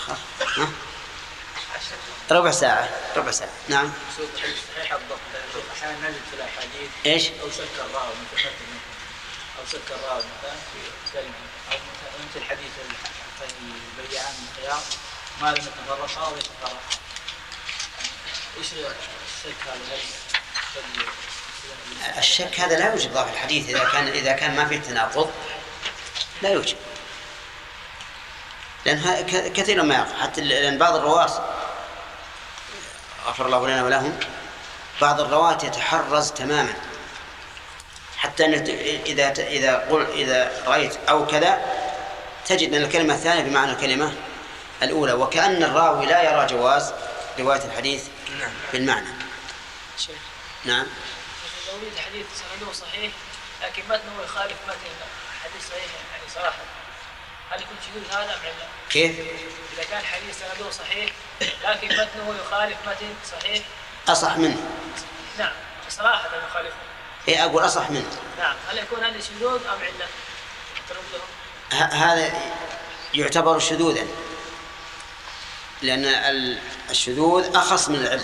ربع ساعة. نعم. صحيح الضبط أحيانا نجد في الأحاديث إيش؟ أو سكر الراوي أو سكر الراوي مثلا في كلمة أو مثل حديث البيعان الخيار ما لم يتفرقا أو يتفرقا، إيش الشك هذا؟ الشك هذا لا يوجد ضعف الحديث إذا كان ما فيه تناقض لا يوجد، لأن كثيرا ما يقع، حتى لأن بعض الرواة غفر الله لنا ولهم، بعض الرواة يتحرز تماما حتى أن إذا رأيت أو كذا تجد أن الكلمة الثانية بمعنى الكلمة الأولى، وكأن الراوي لا يرى جواز رواية الحديث بالمعنى. شيخ. نعم. لو وجد حديث سنده صحيح لكن متنه يخالف متن حديث صحيح يعني صراحة، هل يكون شذوذ هذا أم لا؟ كيف؟ إذا كان حديث سنده صحيح لكن متنه يخالف متن صحيح أصح منه. نعم صراحة يخالفه. إيه أقول أصح منه. نعم، هل يكون هذا شذوذ أم علة؟ هذا يعتبر شذوذا، لأن الشذوذ أخص من العلة.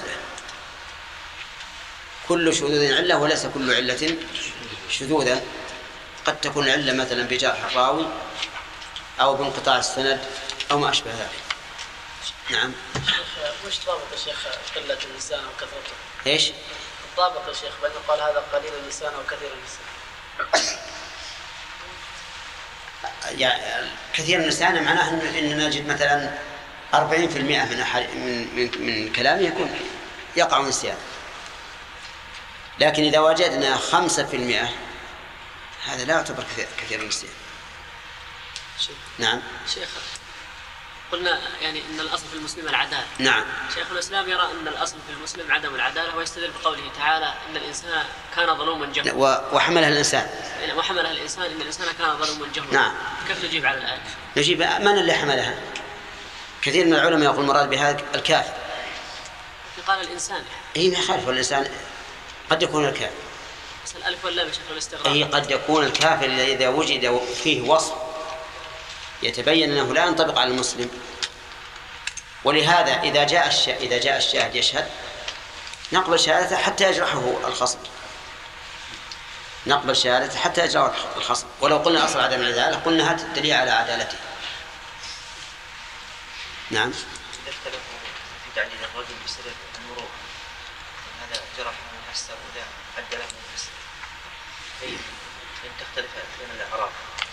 كل شذوذ علة وليس كل علة شذوذا. قد تكون العلة مثلا بجرح الراوي أو بانقطاع السند أو ما أشبه ذلك. نعم. وش ضابط يا شيخ قلة اللسان وكثرته؟ إيش؟ الضابط يا شيخ بأنه قال هذا قليل اللسان وكثير اللسان. يعني كثير من اللسان معناه إن نجد مثلا 40% من كلامه يكون يقع نسيان، لكن إذا وجدنا 5% هذا لا يعتبر كثير من النسيان. نعم. شيخ قلنا يعني ان الاصل في المسلم العداله. نعم. شيخ الاسلام يرى ان الاصل في المسلم عدم العداله ويستدل بقوله تعالى ان الانسان كان ظلوما جهولا. وحملها الانسان. وحملها الانسان ان الانسان كان ظلوما جهولا. نعم. كيف نجيب على الايه؟ نجيب من اللي حملها؟ كثير من العلماء يقول المراد بهذا الكافر. قال الانسان. اي ما يخالف، الانسان قد يكون الكافر. بس الالف واللام شكل الاستغراق. اي قد يكون الكافر اذا وجد فيه وصف يتبين أنه لا ينطبق على المسلم. ولهذا إذا جاء الشاهد يشهد نقبل شهادته حتى يجرحه الخصم. نقبل شهادته حتى يجرحه الخصم. ولو قلنا أصل عدم العدالة قلنا هذا الدليل على عدالته. نعم. اختلفوا في تعديل الرجل بسبب المرور، هذا جرح من الحسر وذا عدله من الحسر. طيب إن تختلف بين الأعراف.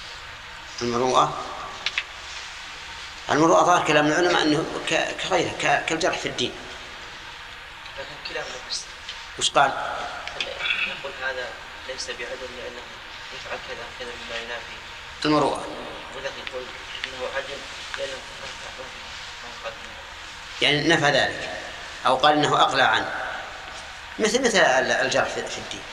المروءة ظاهر كلام العلماء أنه كغيره كالجرح في الدين. لكن كلام نفس. وش قال؟ يقول هذا ليس بعدل لأنه يفعل كذا كذا مما ينافي المروءة. وذاك يقول إنه عدل لأنه يعني نفى ذلك أو قال إنه أقلع عنه مثل الجرح في الدين.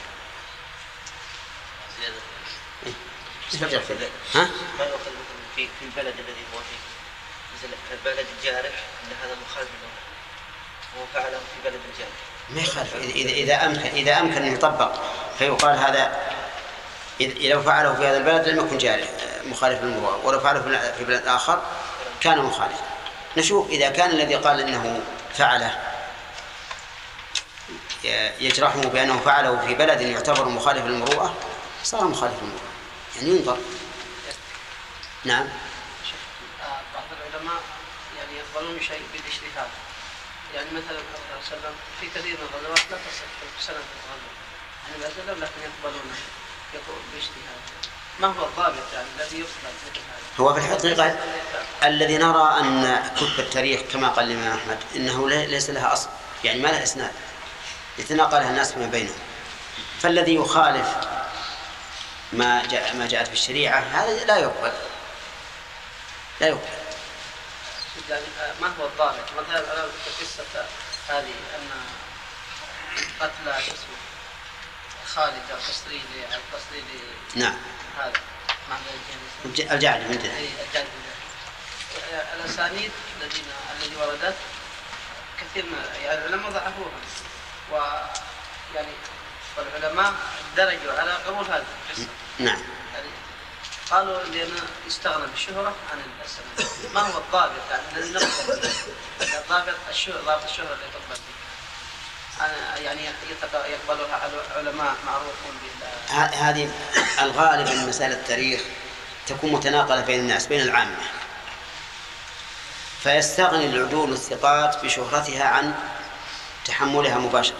مثل الجرح في الدين. ها؟ ما يقول في البلد الذي هو فيه مثل البلد الجارح أن هذا مخالف له هو فعله في بلد الجارح ما يخالف إذا أمكن أن يطبق فيقال هذا إذا فعله في هذا البلد لم يكن جارح مخالف للمروءة، ولو فعله في بلد آخر كان مخالف. نشوف إذا كان الذي قال إنه فعله يجرحه بأنه فعله في بلد يعتبر مخالف للمروءة صار مخالف للمروءة، يعني ينظر. نعم. بعض العلماء يعني يقبلون شيء بالاجتهاد، يعني مثلا وسلم في كثير من الغزوات لا تصح في سنة الغزو يعني مثلا لكن يقبلون بالاجتهاد. ما هو الضابط يعني الذي يقبل مثل هذا؟ هو في الحقيقة الذي نرى أن كتب التاريخ كما قال الإمام أحمد إنه ليس لها أصل، يعني ما لها إسناد يتناقلها الناس فيما بينهم. فالذي يخالف ما جاءت في الشريعة هذا لا يقبل. يعني ما هو الضابط؟ مثلا قصة هذه أن قتل خالد القصري نعم. هذا الجعد من جد. الأسانيد الذي وردت كثير من يعني العلماء ضعفوها، ويعني والعلماء درجوا على قبول هذا القصة. نعم. يعني قالوا لأن يستغنى بالشهرة عن السند. ما هو الضابط يعني الذي نقبل الضابط ضابط الشهرة اللي تقبل به يعني يقبلها علماء معروفون بالله. هذه الغالب من مسائل التاريخ تكون متناقلة بين الناس بين العامة، فيستغني العدول الثقات بشهرتها عن تحملها مباشرة.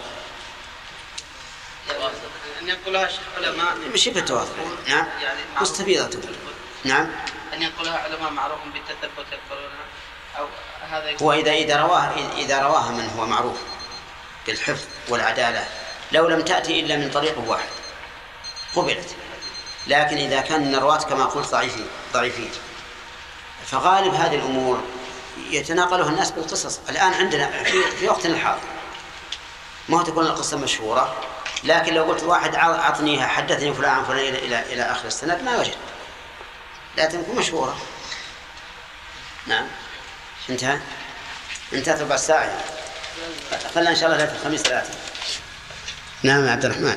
يعني أن يقولها علماء شبه التواضع. نعم. يعني مستفيضة. نعم. أن يقولها علماء معروف بالتثبت يقبلونها أو هذا هو إذا رواها من هو معروف بالحفظ والعدالة لو لم تأتي إلا من طريق واحد قبلت، لكن إذا كان الرواة كما قلت ضعيفين فغالب هذه الأمور يتناقلها الناس بالقصص. الآن عندنا في وقتنا الحاضر ما تكون القصة مشهورة، لكن لو قلت واحد أعطنيها حدثني فلان عن فلان إلى آخر السند ما وجد، لا تكون مشهورة. نعم انتهت ربع ساعة، خلنا إن شاء الله ليلة الخميس 3. نعم يا عبد الرحمن.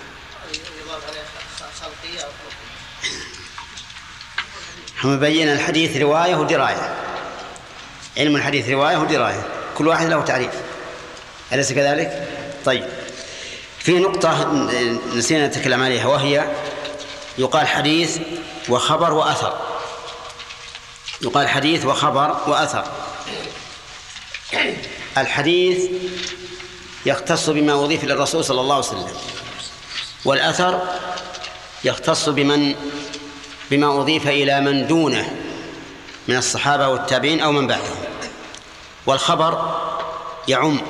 هم بينا الحديث رواية ودراية، علم الحديث رواية ودراية، كل واحد له تعريف، أليس كذلك؟ طيب، في نقطة نسينا نتكلم عليها، وهي يقال حديث وخبر وأثر. يقال حديث وخبر وأثر. الحديث يختص بما أضيف للرسول صلى الله عليه وسلم، والأثر يختص بما أضيف إلى من دونه من الصحابة والتابعين أو من بعدهم. والخبر يعم،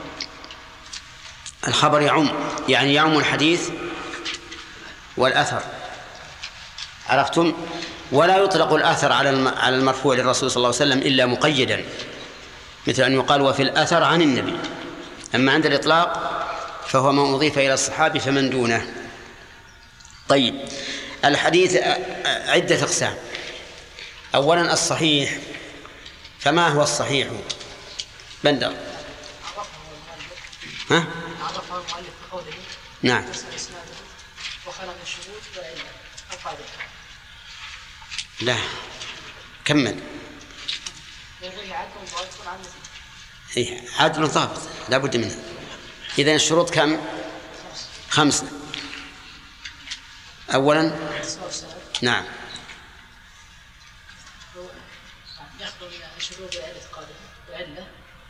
الخبر يعم، يعني يعم الحديث والأثر، عرفتم؟ ولا يطلق الأثر على المرفوع للرسول صلى الله عليه وسلم إلا مقيدا، مثل أن يقال وفي الأثر عن النبي. أما عند الإطلاق فهو ما أضيف إلى الصحابي فمن دونه. طيب، الحديث عدة أقسام. أولا الصحيح، فما هو الصحيح؟ بندر. ها؟ عرفه المؤلف بقوله نعم. وخلق الشهود والعلة القادمة. لا، كمل. يروي عدل ضابط عن إيه، عدل ضابط لا بد منه. إذن الشروط كم؟ 5. أولا نعم يخلو من الشذوذ والعلة القادمة، وعلة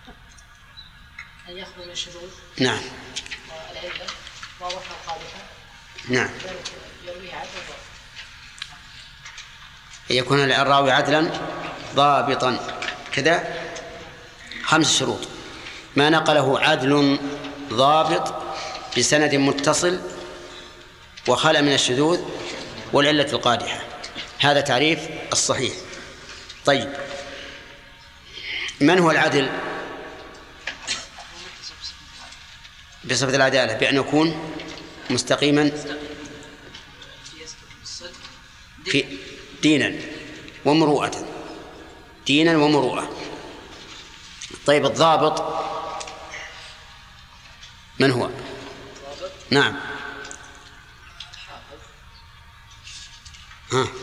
أن يخلو من الشذوذ نعم والعلة واضحة قادحة نعم يرويه عدل ضابط. يكون الراوي عدلا ضابطا كذا. 5 شروط. ما نقله عدل ضابط بسند متصل وخلى من الشذوذ والعلة القادحة، هذا تعريف الصحيح. طيب، من هو العدل؟ بصفة العدالة، بأن يكون مستقيما في دينا ومروءة، دينا ومروءة. طيب، الضابط من هو؟ نعم. ها.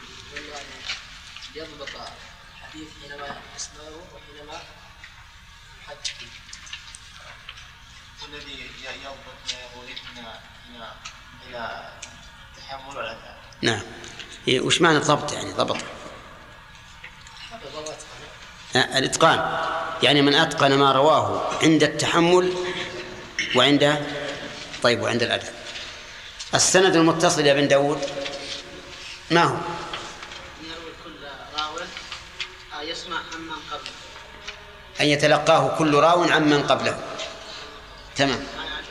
يضبط الحديث حينما يسمعه وحينما يحدث، والذي يضبط ما يضيفنا إلى تحمل والأداء. نعم. وش معنى الضبط؟ يعني ضبط الإتقان، يعني من أتقن ما رواه عند التحمل وعند وعند الأداء. السند المتصل يا بن داود ما هو؟ يروي كل راو يسمع عمن قبله، أن يتلقاه كل راو عمن قبله. تمام،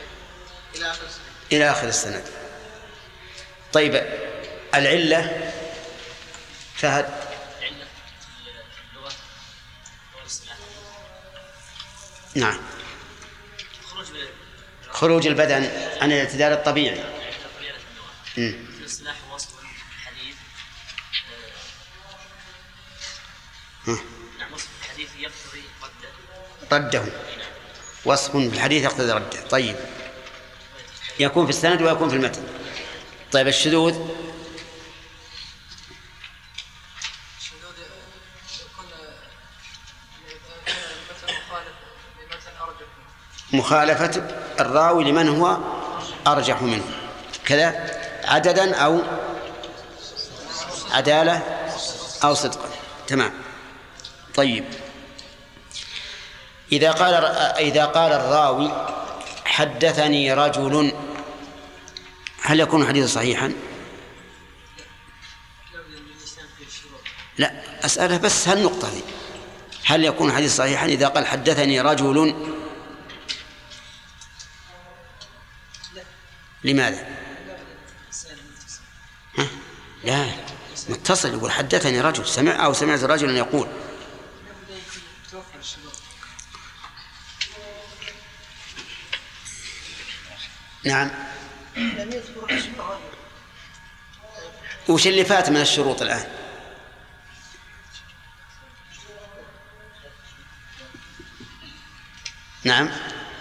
إلى آخر السند. طيب، العلة فهد؟ نعم، خروج البدن عن الاعتدال الطبيعي. الاصطلاح وصف الحديث. نعم، وصف الحديث يقتضي رده. وصف الحديث يقتضي رده. طيب، يكون في السند ويكون في المتن. طيب، الشذوذ مخالفة الراوي لمن هو أرجح منه، كذا عددا أو عدالة أو صدقا. تمام. طيب، إذا قال الراوي حدثني رجل، هل يكون حديث صحيحا؟ لا، أسأله بس هالنقطة دي، هل يكون حديث صحيحا إذا قال حدثني رجل؟ لماذا؟ لا، متصل، يقول حدثني رجل، سمعت رجلا يقول. نعم. وش اللي فات من الشروط الآن؟ نعم.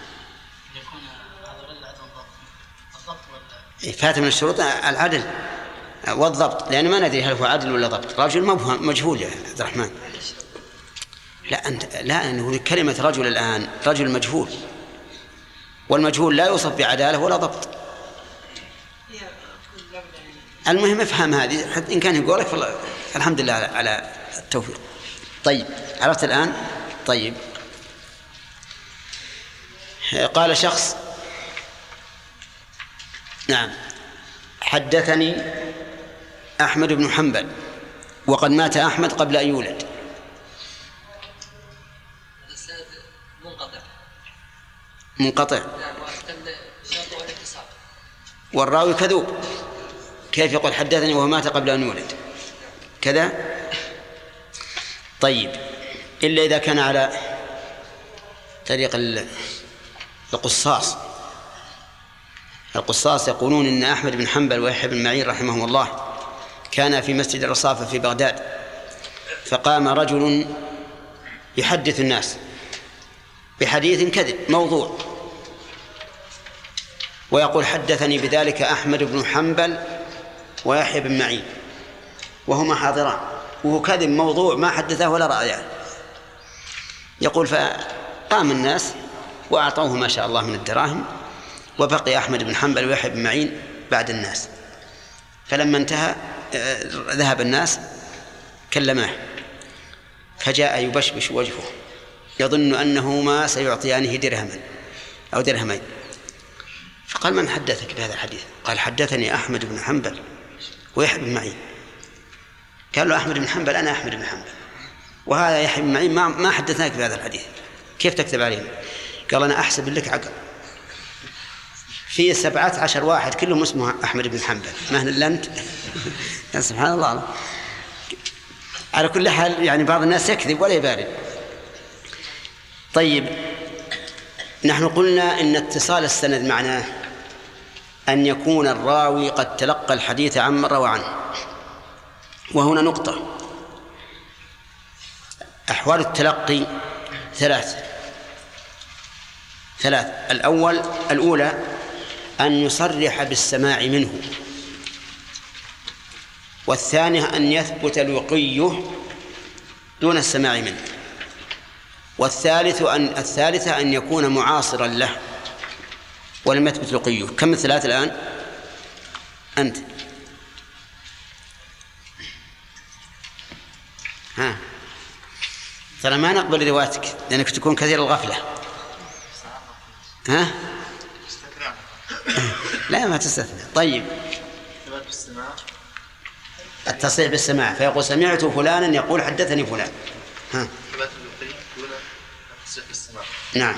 فات من الشروط العدل والضبط، لأن ما ندري هل هو عدل ولا ضبط. رجل مجهول يا عبد الرحمن. لا أنت لا، أنه كلمة رجل الآن رجل مجهول، والمجهول لا يوصف بعدالة ولا ضبط. المهم افهم هذه، حتى إن كان يقولك فالحمد لله على التوفيق. طيب عرفت الآن؟ طيب. قال شخص: نعم، حدثني أحمد بن حنبل، وقد مات أحمد قبل أن يولد. منقطع. والراوي كذوب، كيف يقول حدثني وهو مات قبل أن يولد كذا؟ طيب، إلا إذا كان على طريق القصاص. القصاص يقولون إن أحمد بن حنبل ويحيى بن معين رحمه الله كان في مسجد الرصافة في بغداد، فقام رجل يحدث الناس بحديث كذب موضوع، ويقول: حدثني بذلك أحمد بن حنبل ويحيى بن معين، وهما حاضران، وهو كذب موضوع ما حدثه ولا رأيه. يقول: فقام الناس وأعطوه ما شاء الله من الدراهم، وبقي أحمد بن حنبل ويحيى بن معين بعد الناس. فلما انتهى ذهب الناس كلماه، فجاء يبشبش وجهه يظن أنهما سيعطيانه درهما أو درهمين. فقال: من حدثك بهذا الحديث؟ قال: حدثني أحمد بن حنبل ويحيى بن معين. قال له أحمد بن حنبل: أنا أحمد بن حنبل، وهذا يحيى بن معين ما حدثناك بهذا الحديث، كيف تكتب علينا؟ قال: أنا أحسب لك عقل، في 17 واحد كلهم اسمه أحمد بن حنبل، ما هن إلا أنت. يا سبحان الله. على كل حال يعني بعض الناس يكذب ولا يبالي. طيب، نحن قلنا إن اتصال السند معناه أن يكون الراوي قد تلقى الحديث عن من روى عنه. وهنا نقطة: أحوال التلقي ثلاث. الأولى أن يصرح بالسماع منه، والثانية أن يثبت لقيه دون السماع منه، والثالثة أن يكون معاصرا له ولم يثبت لقيه. كم الثلاث الآن أنت؟ ترى ما نقبل روايتك لأنك تكون كثير الغفلة. لا ما تستثنى. طيب، التصريح بالسماع، فيقول: سمعت فلانا يقول حدثني فلان. نعم،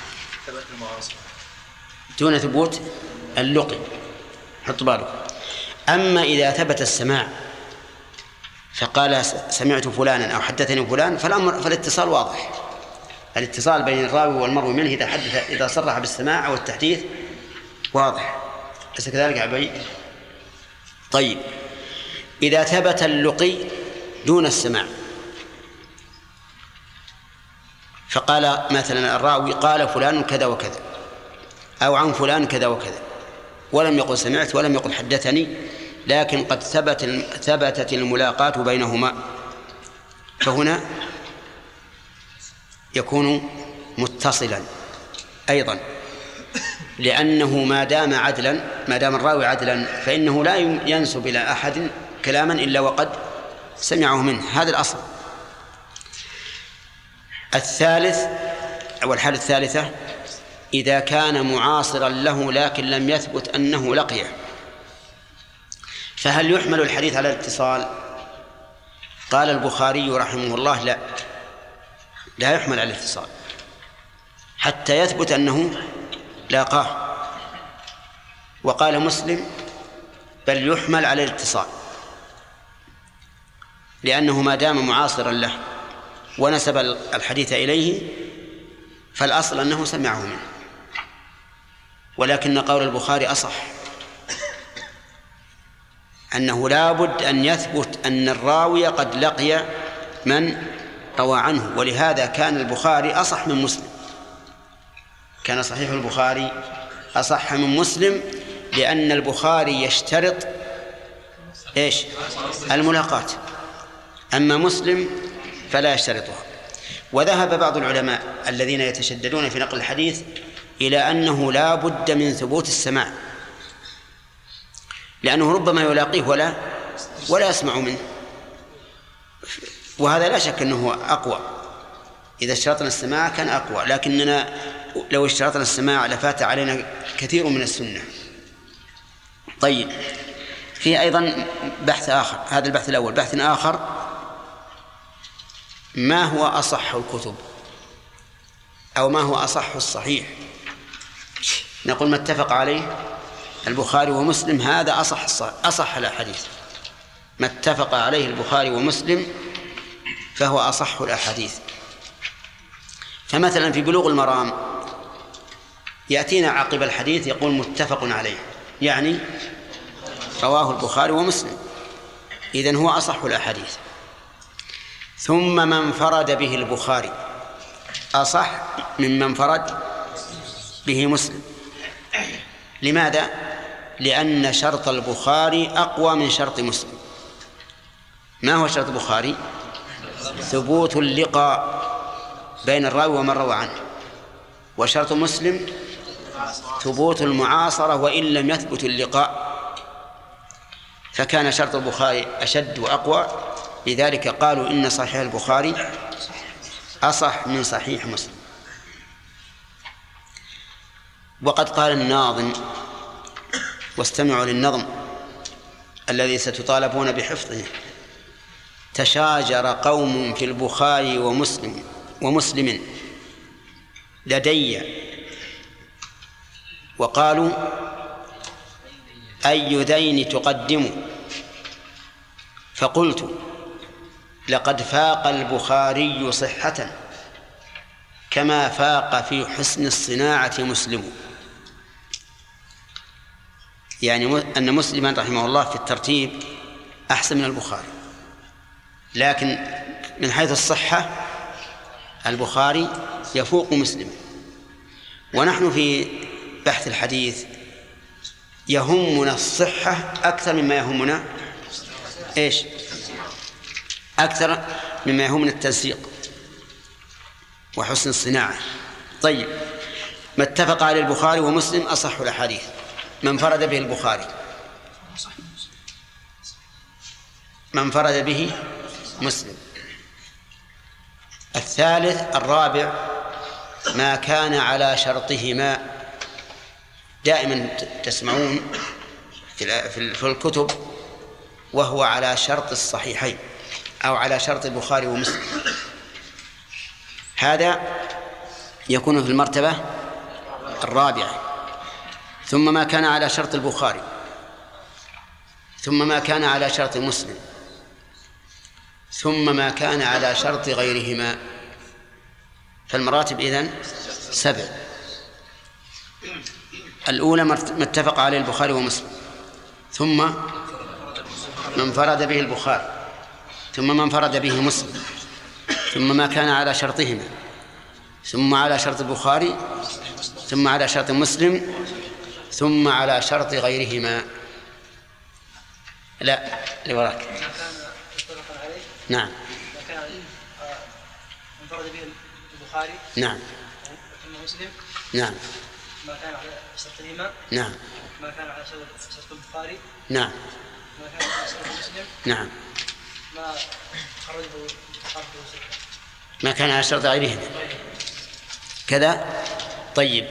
دون ثبوت اللقي، حط بالك. أما إذا ثبت السماع فقال سمعت فلانا أو حدثني فلان، فالاتصال واضح. الاتصال بين الراوي والمروي منه إذا صرح بالسماع أو التحديث واضح. أليس كذلك عبي؟ طيب، إذا ثبت اللقي دون السماع، فقال مثلا الراوي: قال فلان كذا وكذا، أو عن فلان كذا وكذا، ولم يقل سمعت ولم يقل حدثني، لكن قد ثبتت الملاقاة بينهما، فهنا يكون متصلا أيضا، لأنه ما دام الراوي عدلا فإنه لا ينسب إلى أحد كلاما إلا وقد سمعه منه. هذا الأصل. الثالث أو الحالة الثالثة: إذا كان معاصرا له لكن لم يثبت أنه لقيه، فهل يحمل الحديث على الاتصال؟ قال البخاري رحمه الله: لا يحمل على الاتصال حتى يثبت أنه لاقاه. وقال مسلم: بل يحمل على الاتصال، لأنه ما دام معاصرا له ونسب الحديث إليه فالأصل أنه سمعه منه، ولكن قول البخاري أصح، أنه لا بد أن يثبت أن الراوي قد لقي من روى عنه، ولهذا كان البخاري أصح من مسلم، كان صحيح البخاري أصح من مسلم، لأن البخاري يشترط إيش؟ الملاقات، أما مسلم فلا يشترطها. وذهب بعض العلماء الذين يتشددون في نقل الحديث إلى أنه لا بد من ثبوت السماع، لأنه ربما يلاقيه ولا يسمع منه، وهذا لا شك أنه أقوى. إذا اشترطنا السماع كان أقوى، لكننا لو اشترطنا السماع لفات علينا كثير من السنة. طيب، في أيضا بحث آخر، هذا البحث الأول. بحث آخر: ما هو أصح الكتب، أو ما هو أصح الصحيح؟ نقول ما اتفق عليه البخاري ومسلم هذا أصح الأحاديث، ما اتفق عليه البخاري ومسلم فهو أصح الأحاديث. فمثلا في بلوغ المرام يأتينا عقب الحديث يقول متفق عليه، يعني رواه البخاري ومسلم، إذن هو أصح الأحاديث. ثم من انفرد به البخاري أصح ممن انفرد به مسلم. لماذا؟ لأن شرط البخاري أقوى من شرط مسلم. ما هو شرط البخاري؟ ثبوت اللقاء بين الراوي ومن روى عنه، وشرط مسلم ثبوت المعاصرة وإن لم يثبت اللقاء، فكان شرط البخاري أشد وأقوى، لذلك قالوا إن صحيح البخاري أصح من صحيح مسلم. وقد قال الناظم، واستمعوا للنظم الذي ستطالبون بحفظه: تشاجر قوم في البخاري ومسلم لدي وقالوا أي ذين تقدم، فقلت لقد فاق البخاري صحة كما فاق في حسن الصناعة مسلم. يعني أن مسلما رحمه الله في الترتيب أحسن من البخاري، لكن من حيث الصحة البخاري يفوق مسلم. ونحن في بحث الحديث يهمنا الصحة أكثر مما يهمنا إيش؟ أكثر مما يهمنا التنسيق وحسن الصناعة. طيب، ما اتفق عليه البخاري ومسلم أصح الأحاديث، من انفرد به البخاري، من انفرد به مسلم. الثالث الرابع ما كان على شرطهما. دائما تسمعون في الكتب وهو على شرط الصحيحين أو على شرط البخاري ومسلم، هذا يكون في المرتبة الرابعة. ثم ما كان على شرط البخاري، ثم ما كان على شرط مسلم، ثم ما كان على شرط غيرهما. فالمراتب إذن 7. الأولى ما اتفق عليه البخاري ومسلم، ثم من انفرد به البخاري، ثم من انفرد به مسلم، ثم ما كان على شرطهما، ثم على شرط البخاري، ثم على شرط مسلم، ثم على شرط غيرهما. لا اللي وراك. نعم. ما كان انفرد به البخاري. نعم. ثم مسلم. نعم. ما كان على شرطهما. نعم. ما كان على شرط البخاري. نعم. ما كان على شرط مسلم. نعم. ما خرجه ما كان على شرط غيرهما كذا. طيب،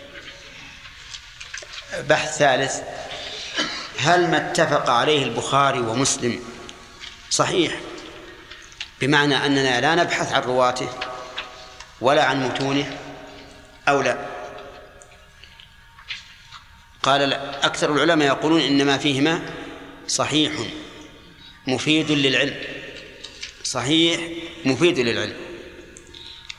بحث ثالث: هل ما اتفق عليه البخاري ومسلم صحيح، بمعنى أننا لا نبحث عن رواته ولا عن متونه أو لا؟ قال أكثر العلماء يقولون إنما فيهما صحيح مفيد للعلم، صحيح مفيد للعلم.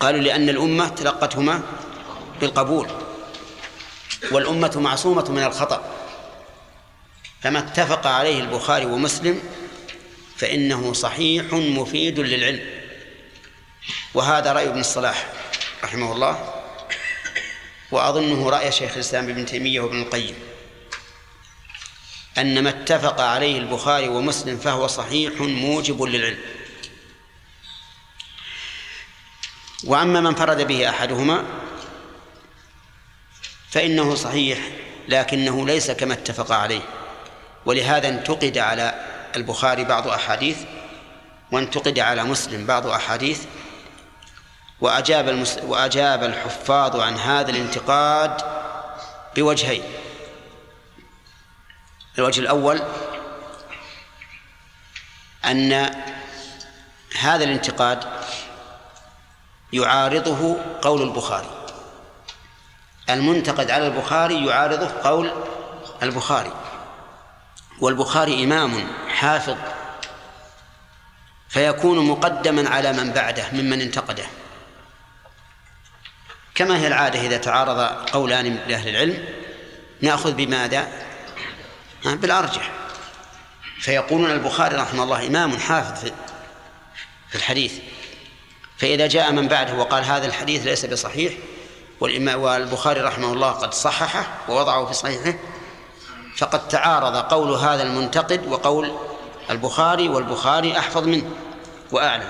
قالوا لأن الأمة تلقتهما بالقبول، والأمة معصومة من الخطأ، فما اتفق عليه البخاري ومسلم فإنه صحيح مفيد للعلم. وهذا رأي ابن الصلاح رحمه الله، وأظنه رأي شيخ الإسلام ابن تيمية وابن القيم، أن ما اتفق عليه البخاري ومسلم فهو صحيح موجب للعلم. وأما من فرد به أحدهما فإنه صحيح لكنه ليس كما اتفق عليه، ولهذا انتقد على البخاري بعض أحاديث وانتقد على مسلم بعض أحاديث، وأجاب الحفاظ عن هذا الانتقاد بوجهين. الوجه الأول أن هذا الانتقاد يعارضه قول البخاري، المنتقد على البخاري يعارضه قول البخاري، والبخاري إمام حافظ فيكون مقدما على من بعده ممن انتقده، كما هي العادة إذا تعارض قولان من أهل العلم نأخذ بماذا؟ بالأرجح. فيقولون البخاري رحمه الله إمام حافظ في الحديث، فإذا جاء من بعده وقال هذا الحديث ليس بصحيح والبخاري رحمه الله قد صححه ووضعه في صحيحه، فقد تعارض قول هذا المنتقد وقول البخاري، والبخاري أحفظ منه وأعلم.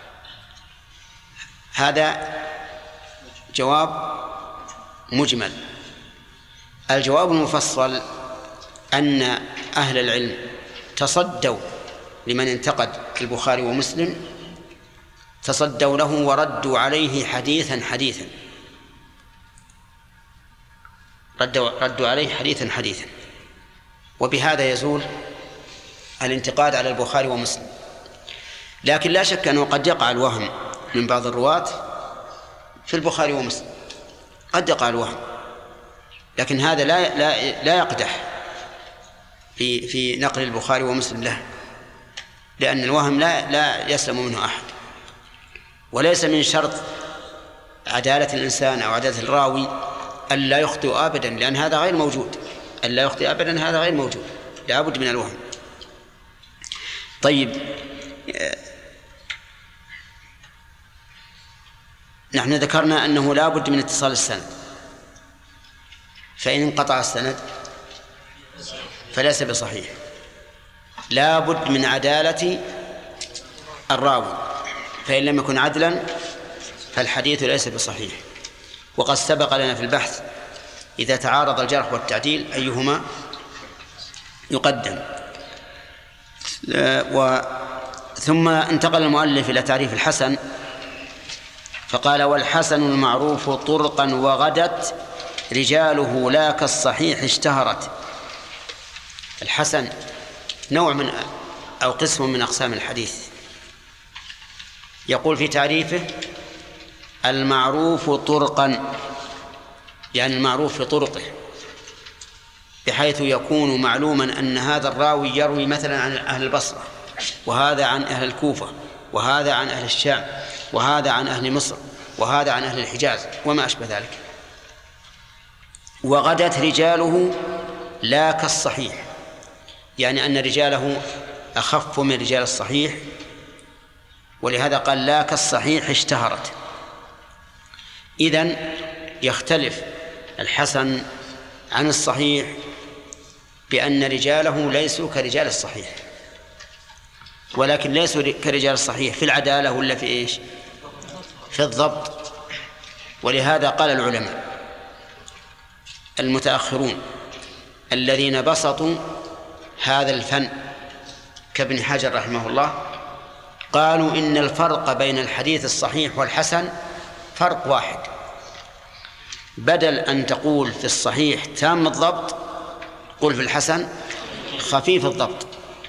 هذا جواب مجمل. الجواب المفصل أن أهل العلم تصدوا لمن انتقد البخاري ومسلم، تصدوا له وردوا عليه حديثا ردوا عليه حديثا، وبهذا يزول الانتقاد على البخاري ومسلم. لكن لا شك أنه قد يقع الوهم من بعض الرواة في البخاري ومسلم، قد يقع الوهم، لكن هذا لا يقدح في نقل البخاري ومسلم له، لأن الوهم لا يسلم منه أحد، وليس من شرط عدالة الإنسان أو عدالة الراوي ألا يخطئ أبدا، لأن هذا غير موجود، ألا يخطئ أبدا هذا غير موجود، لا بد من الوهم. طيب، نحن ذكرنا أنه لا بد من اتصال السند، فإن انقطع السند فليس بصحيح. لا بد من عدالة الراوي، فإن لم يكن عدلا فالحديث ليس بصحيح. وقد سبق لنا في البحث إذا تعارض الجرح والتعديل أيهما يقدم. ثم انتقل المؤلف إلى تعريف الحسن فقال: والحسن المعروف طرقا وغدت رجاله لا كالصحيح اشتهرت. الحسن نوع من أو قسم من أقسام الحديث. يقول في تعريفه: المعروف طرقا، يعني المعروف في طرقه، بحيث يكون معلوما أن هذا الراوي يروي مثلا عن أهل البصرة، وهذا عن أهل الكوفة، وهذا عن أهل الشام، وهذا عن أهل مصر، وهذا عن أهل الحجاز وما أشبه ذلك. وغدت رجاله لا كالصحيح، يعني أن رجاله أخف من رجال الصحيح، ولهذا قال لا كالصحيح اشتهرت. إذن يختلف الحسن عن الصحيح بأن رجاله ليسوا كرجال الصحيح، ولكن ليسوا كرجال الصحيح في العدالة ولا في إيش؟ في الضبط. ولهذا قال العلماء المتأخرون الذين بسطوا هذا الفن كابن حجر رحمه الله، قالوا إن الفرق بين الحديث الصحيح والحسن فرق واحد. بدل أن تقول في الصحيح تام الضبط قل في الحسن خفيف الضبط،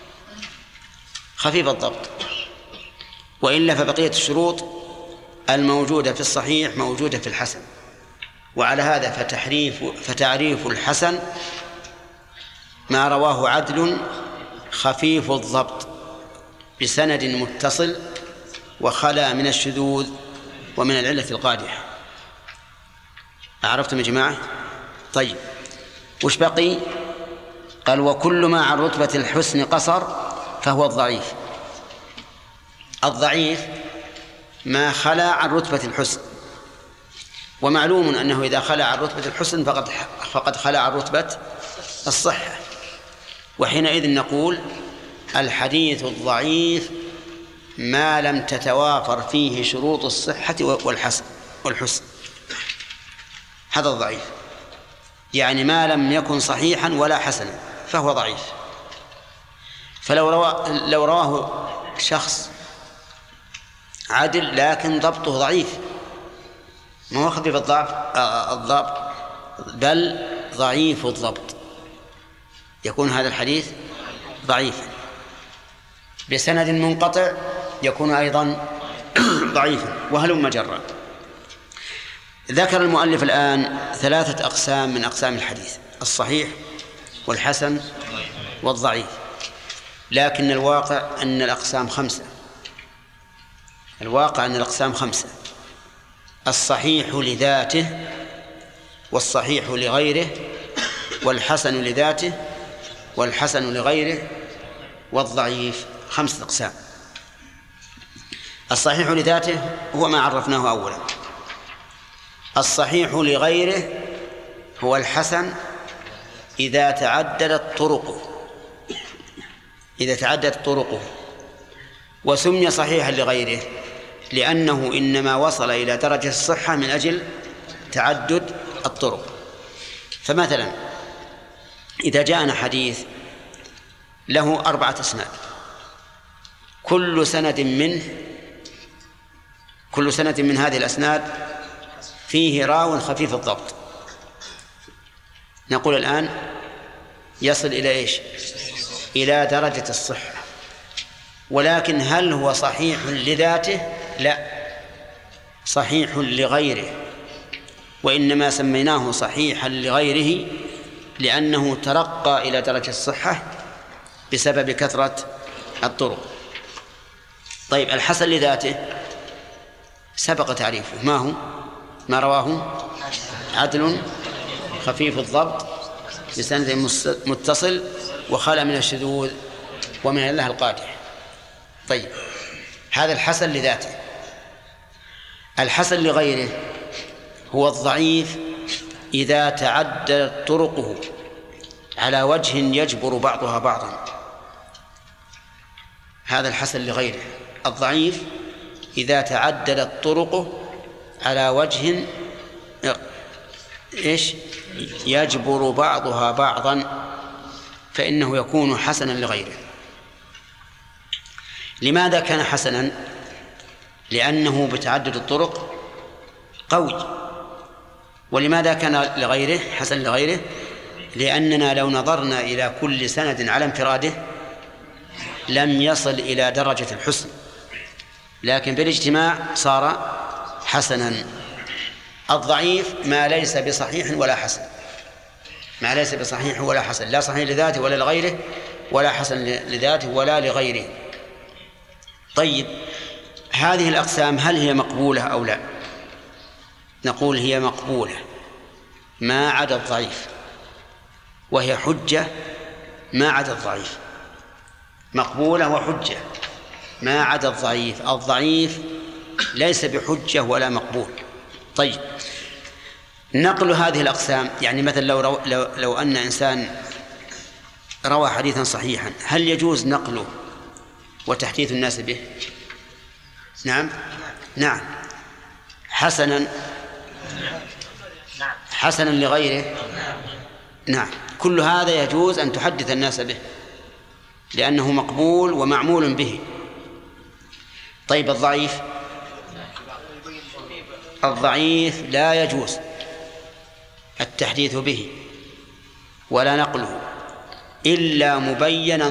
خفيف الضبط، وإلا فبقية الشروط الموجودة في الصحيح موجودة في الحسن. وعلى هذا فتعريف الحسن ما رواه عدل خفيف الضبط بسند متصل وخلا من الشذوذ ومن العلة القادحة. عرفتم يا جماعة؟ طيب وش بقي؟ قال وكل ما عن رتبة الحسن قصر فهو الضعيف. الضعيف ما خلا عن رتبة الحسن، ومعلوم أنه إذا خلا عن رتبة الحسن فقد خلا عن رتبة الصحة، وحينئذ نقول الحديث الضعيف ما لم تتوافر فيه شروط الصحة والحسن، هذا الضعيف، يعني ما لم يكن صحيحا ولا حسنا فهو ضعيف. فلو رواه شخص عادل لكن ضبطه ضعيف، ما هو خفيف الضبط بل ضعيف الضبط، يكون هذا الحديث ضعيفا. بسند منقطع يكون أيضا ضعيفا، وهلم جرا. ذكر المؤلف الآن 3 أقسام من أقسام الحديث: الصحيح والحسن والضعيف، لكن الواقع أن الأقسام 5. الواقع أن الأقسام 5: الصحيح لذاته، والصحيح لغيره، والحسن لذاته، والحسن لغيره، والضعيف. 5 أقسام. الصحيح لذاته هو ما عرفناه أولا. الصحيح لغيره هو الحسن إذا تعددت طرقه، وسمي صحيحا لغيره لأنه إنما وصل إلى درجة الصحة من أجل تعدد الطرق. فمثلا إذا جاءنا حديث له 4 أسناد، كل سند من هذه الأسناد فيه راو خفيف الضبط، نقول الآن يصل إلى إيش؟ إلى درجة الصحة. ولكن هل هو صحيح لذاته؟ لا، صحيح لغيره، وإنما سميناه صحيحا لغيره لأنه ترقى إلى درجة الصحة بسبب كثرة الطرق. طيب الحسن لذاته سبق تعريفه، ما هو؟ ما رواه عدل خفيف الضبط بسند متصل وخلى من الشذوذ ومن الله القادح. طيب هذا الحسن لذاته. الحسن لغيره هو الضعيف إذا تعددت طرقه على وجه يجبر بعضها بعضا، هذا الحسن لغيره. الضعيف إذا تعددت طرقه على وجه إيش؟ يجبر بعضها بعضا، فإنه يكون حسنا لغيره. لماذا كان حسنا؟ لأنه بتعدد الطرق قوي. ولماذا كان لغيره حسن لغيره؟ لأننا لو نظرنا إلى كل سند على انفراده لم يصل إلى درجة الحسن، لكن بالاجتماع صار حسنا. الضعيف ما ليس بصحيح ولا حسن، ما ليس بصحيح ولا حسن، لا صحيح لذاته ولا لغيره، ولا حسن لذاته ولا لغيره. طيب هذه الأقسام هل هي مقبولة أو لا؟ نقول هي مقبولة ما عدا الضعيف، وهي حجة ما عدا الضعيف. مقبولة وحجة ما عدا الضعيف. الضعيف ليس بحجة ولا مقبول. طيب نقل هذه الأقسام، يعني مثلا لو أن إنسان روى حديثا صحيحا، هل يجوز نقله وتحديث الناس به؟ نعم. حسنا لغيره، نعم. كل هذا يجوز أن تحدث الناس به لأنه مقبول ومعمول به. طيب الضعيف لا يجوز التحديث به ولا نقله إلا مبينا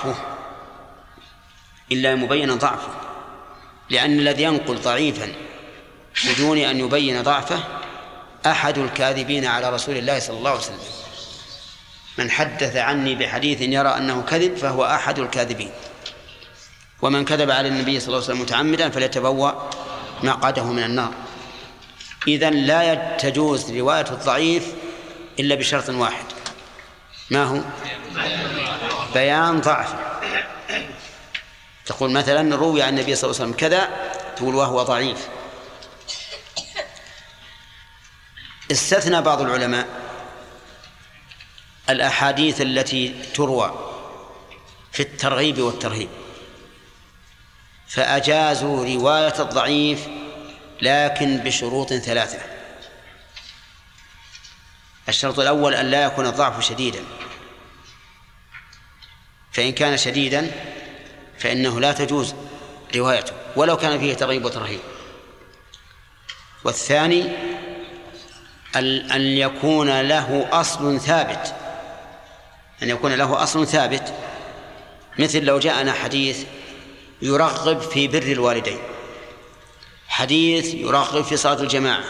ضعفه، لأن الذي ينقل ضعيفا بدون أن يبين ضعفه أحد الكاذبين على رسول الله صلى الله عليه وسلم. من حدث عني بحديث يرى أنه كذب فهو أحد الكاذبين، ومن كذب على النبي صلى الله عليه وسلم متعمدا فليتبوأ مقعده من النار. إذن لا تجوز رواية الضعيف إلا بشرط واحد، ما هو؟ بيان ضعفه. تقول مثلا روي عن النبي صلى الله عليه وسلم كذا، تقول وهو ضعيف. استثنى بعض العلماء الأحاديث التي تروى في الترغيب والترهيب، فأجازوا رواية الضعيف لكن بشروط 3. الشرط الأول أن لا يكون الضعف شديدا، فإن كان شديدا فإنه لا تجوز روايته ولو كان فيه ترغيب وترهيب. والثاني أن يكون له أصل ثابت، أن يكون له أصل ثابت، مثل لو جاءنا حديث يرغب في بر الوالدين، حديث يرغب في صلاة الجماعة،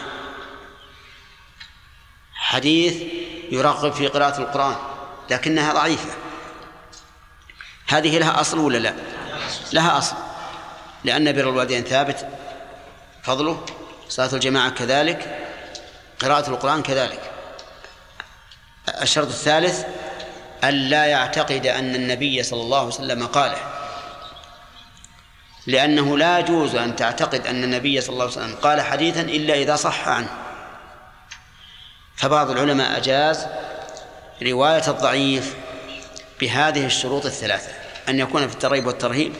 حديث يرغب في قراءة القرآن لكنها ضعيفة، هذه لها أصل ولا لا؟ لها أصل، لأن بر الوالدين ثابت فضله، صلاة الجماعة كذلك، قراءة القرآن كذلك. الشرط الثالث أن لا يعتقد أن النبي صلى الله عليه وسلم قاله، لأنه لا يجوز أن تعتقد أن النبي صلى الله عليه وسلم قال حديثا إلا إذا صح عنه. فبعض العلماء أجاز رواية الضعيف بهذه الشروط 3: أن يكون في الترغيب والترهيب،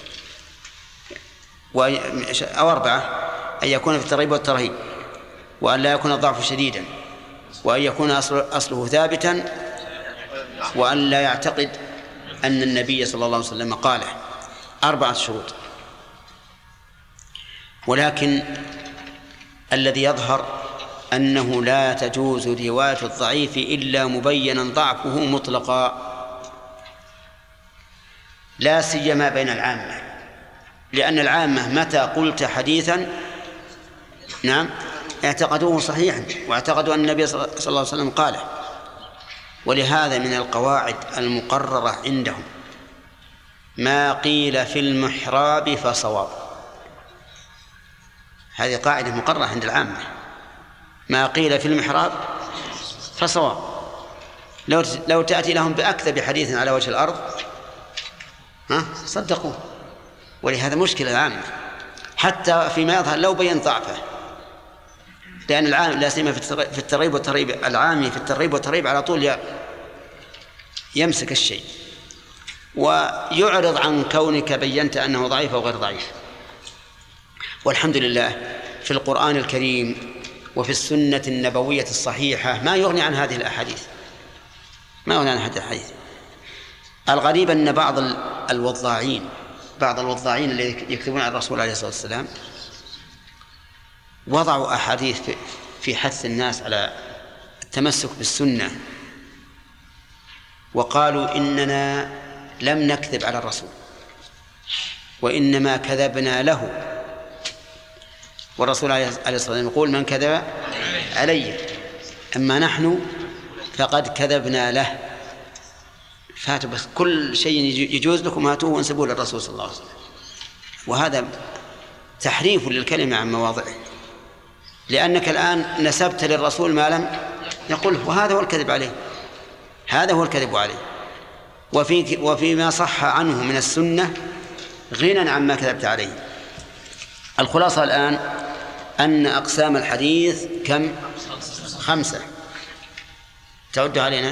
أو 4: أن يكون في الترغيب والترهيب، وأن لا يكون الضعف شديدا، وأن يكون أصله ثابتا، وأن لا يعتقد أن النبي صلى الله عليه وسلم قاله. 4 شروط. ولكن الذي يظهر أنه لا تجوز رواية الضعيف إلا مبينا ضعفه مطلقا، لا سيما بين العامة، لأن العامة متى قلت حديثا اعتقدوه صحيحا واعتقدوا أن النبي صلى الله عليه وسلم قاله. ولهذا من القواعد المقررة عندهم ما قيل في المحراب فصواب. هذه قاعدة مقررة عند العامة، ما قيل في المحراب فصواب. لو تأتي لهم بأكذب حديث على وجه الأرض صدقوه. ولهذا مشكلة العامة حتى فيما يظهر لو بين ضعفه، لأن العام لا سيما في الترغيب والترهيب، العامي في الترغيب والترهيب على طول يمسك الشيء ويعرض عن كونك بينت أنه ضعيف أو غير ضعيف. والحمد لله في القرآن الكريم وفي السنة النبوية الصحيحة ما يغني عن هذه الأحاديث، ما يغني عن هذه الأحاديث. الغريب أن بعض الوضاعين الذين يكتبون عن الرسول عليه الصلاة والسلام وضعوا أحاديث في حث الناس على التمسك بالسنة، وقالوا إننا لم نكذب على الرسول وإنما كذبنا له، والرسول عليه الصلاة والسلام يقول: من كذب علي أما نحن فقد كذبنا له. فاتوا بس كل شيء يجوز لكم هاتوه وانسبوه للرسول صلى الله عليه وسلم، وهذا تحريف للكلمة عن مواضعه، لأنك الآن نسبت للرسول ما لم يقله، وهذا هو الكذب عليه، هذا هو الكذب عليه. وفيما صح عنه من السنة غنى عما كذبت عليه. الخلاصة الآن أن أقسام الحديث كم؟ 5. تعد علينا؟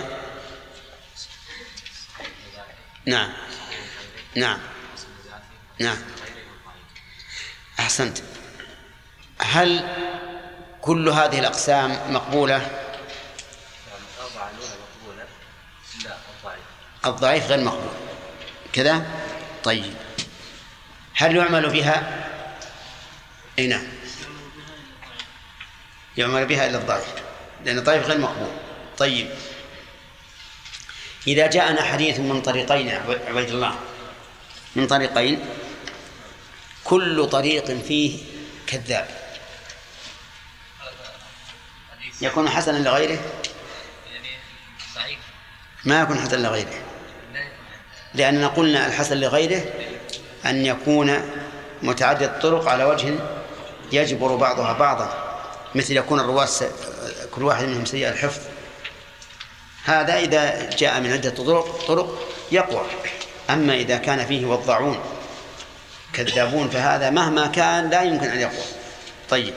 نعم نعم نعم، أحسنت. هل كل هذه الأقسام مقبولة؟ الضعيف غير مقبول كذا. طيب هل يعمل بها؟ أي نعم، يعمل بها إلا الضعيف، لأن الضعيف غير مقبول. طيب إذا جاءنا حديث من طريقين عبيد الله، من طريقين كل طريق فيه كذاب، يكون حسنا لغيره؟ ما يكون حسنا لغيره، لأننا قلنا الحسن لغيره أن يكون متعدد الطرق على وجه يجبر بعضها بعضا، مثل يكون الرواة كل واحد منهم سيء الحفظ، هذا إذا جاء من عدة طرق يقوى. أما إذا كان فيه وضعون كذابون فهذا مهما كان لا يمكن أن يقوى. طيب،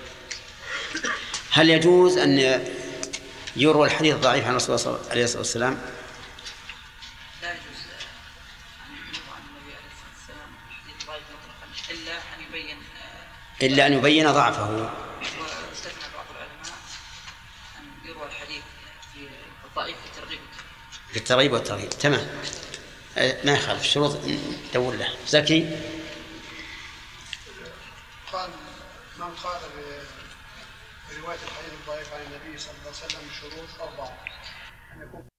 هل يجوز أن يروى الحديث الضعيف عن رسول الله عليه الصلاة والسلام؟ لا يجوز أن يروى عن النبي عليه الصلاة والسلام حديث ضعيف مطلقا إلا أن يبين ضعفه. واستثنى بعض العلماء أن يروى الحديث في الضعيف في الترغيب والترهيب. تمام، ما يخالف الشروط دور له. زكي قال من قال برواية الحديث الضعيف عن النبي صلى الله عليه وسلم شروط 4: أن يكون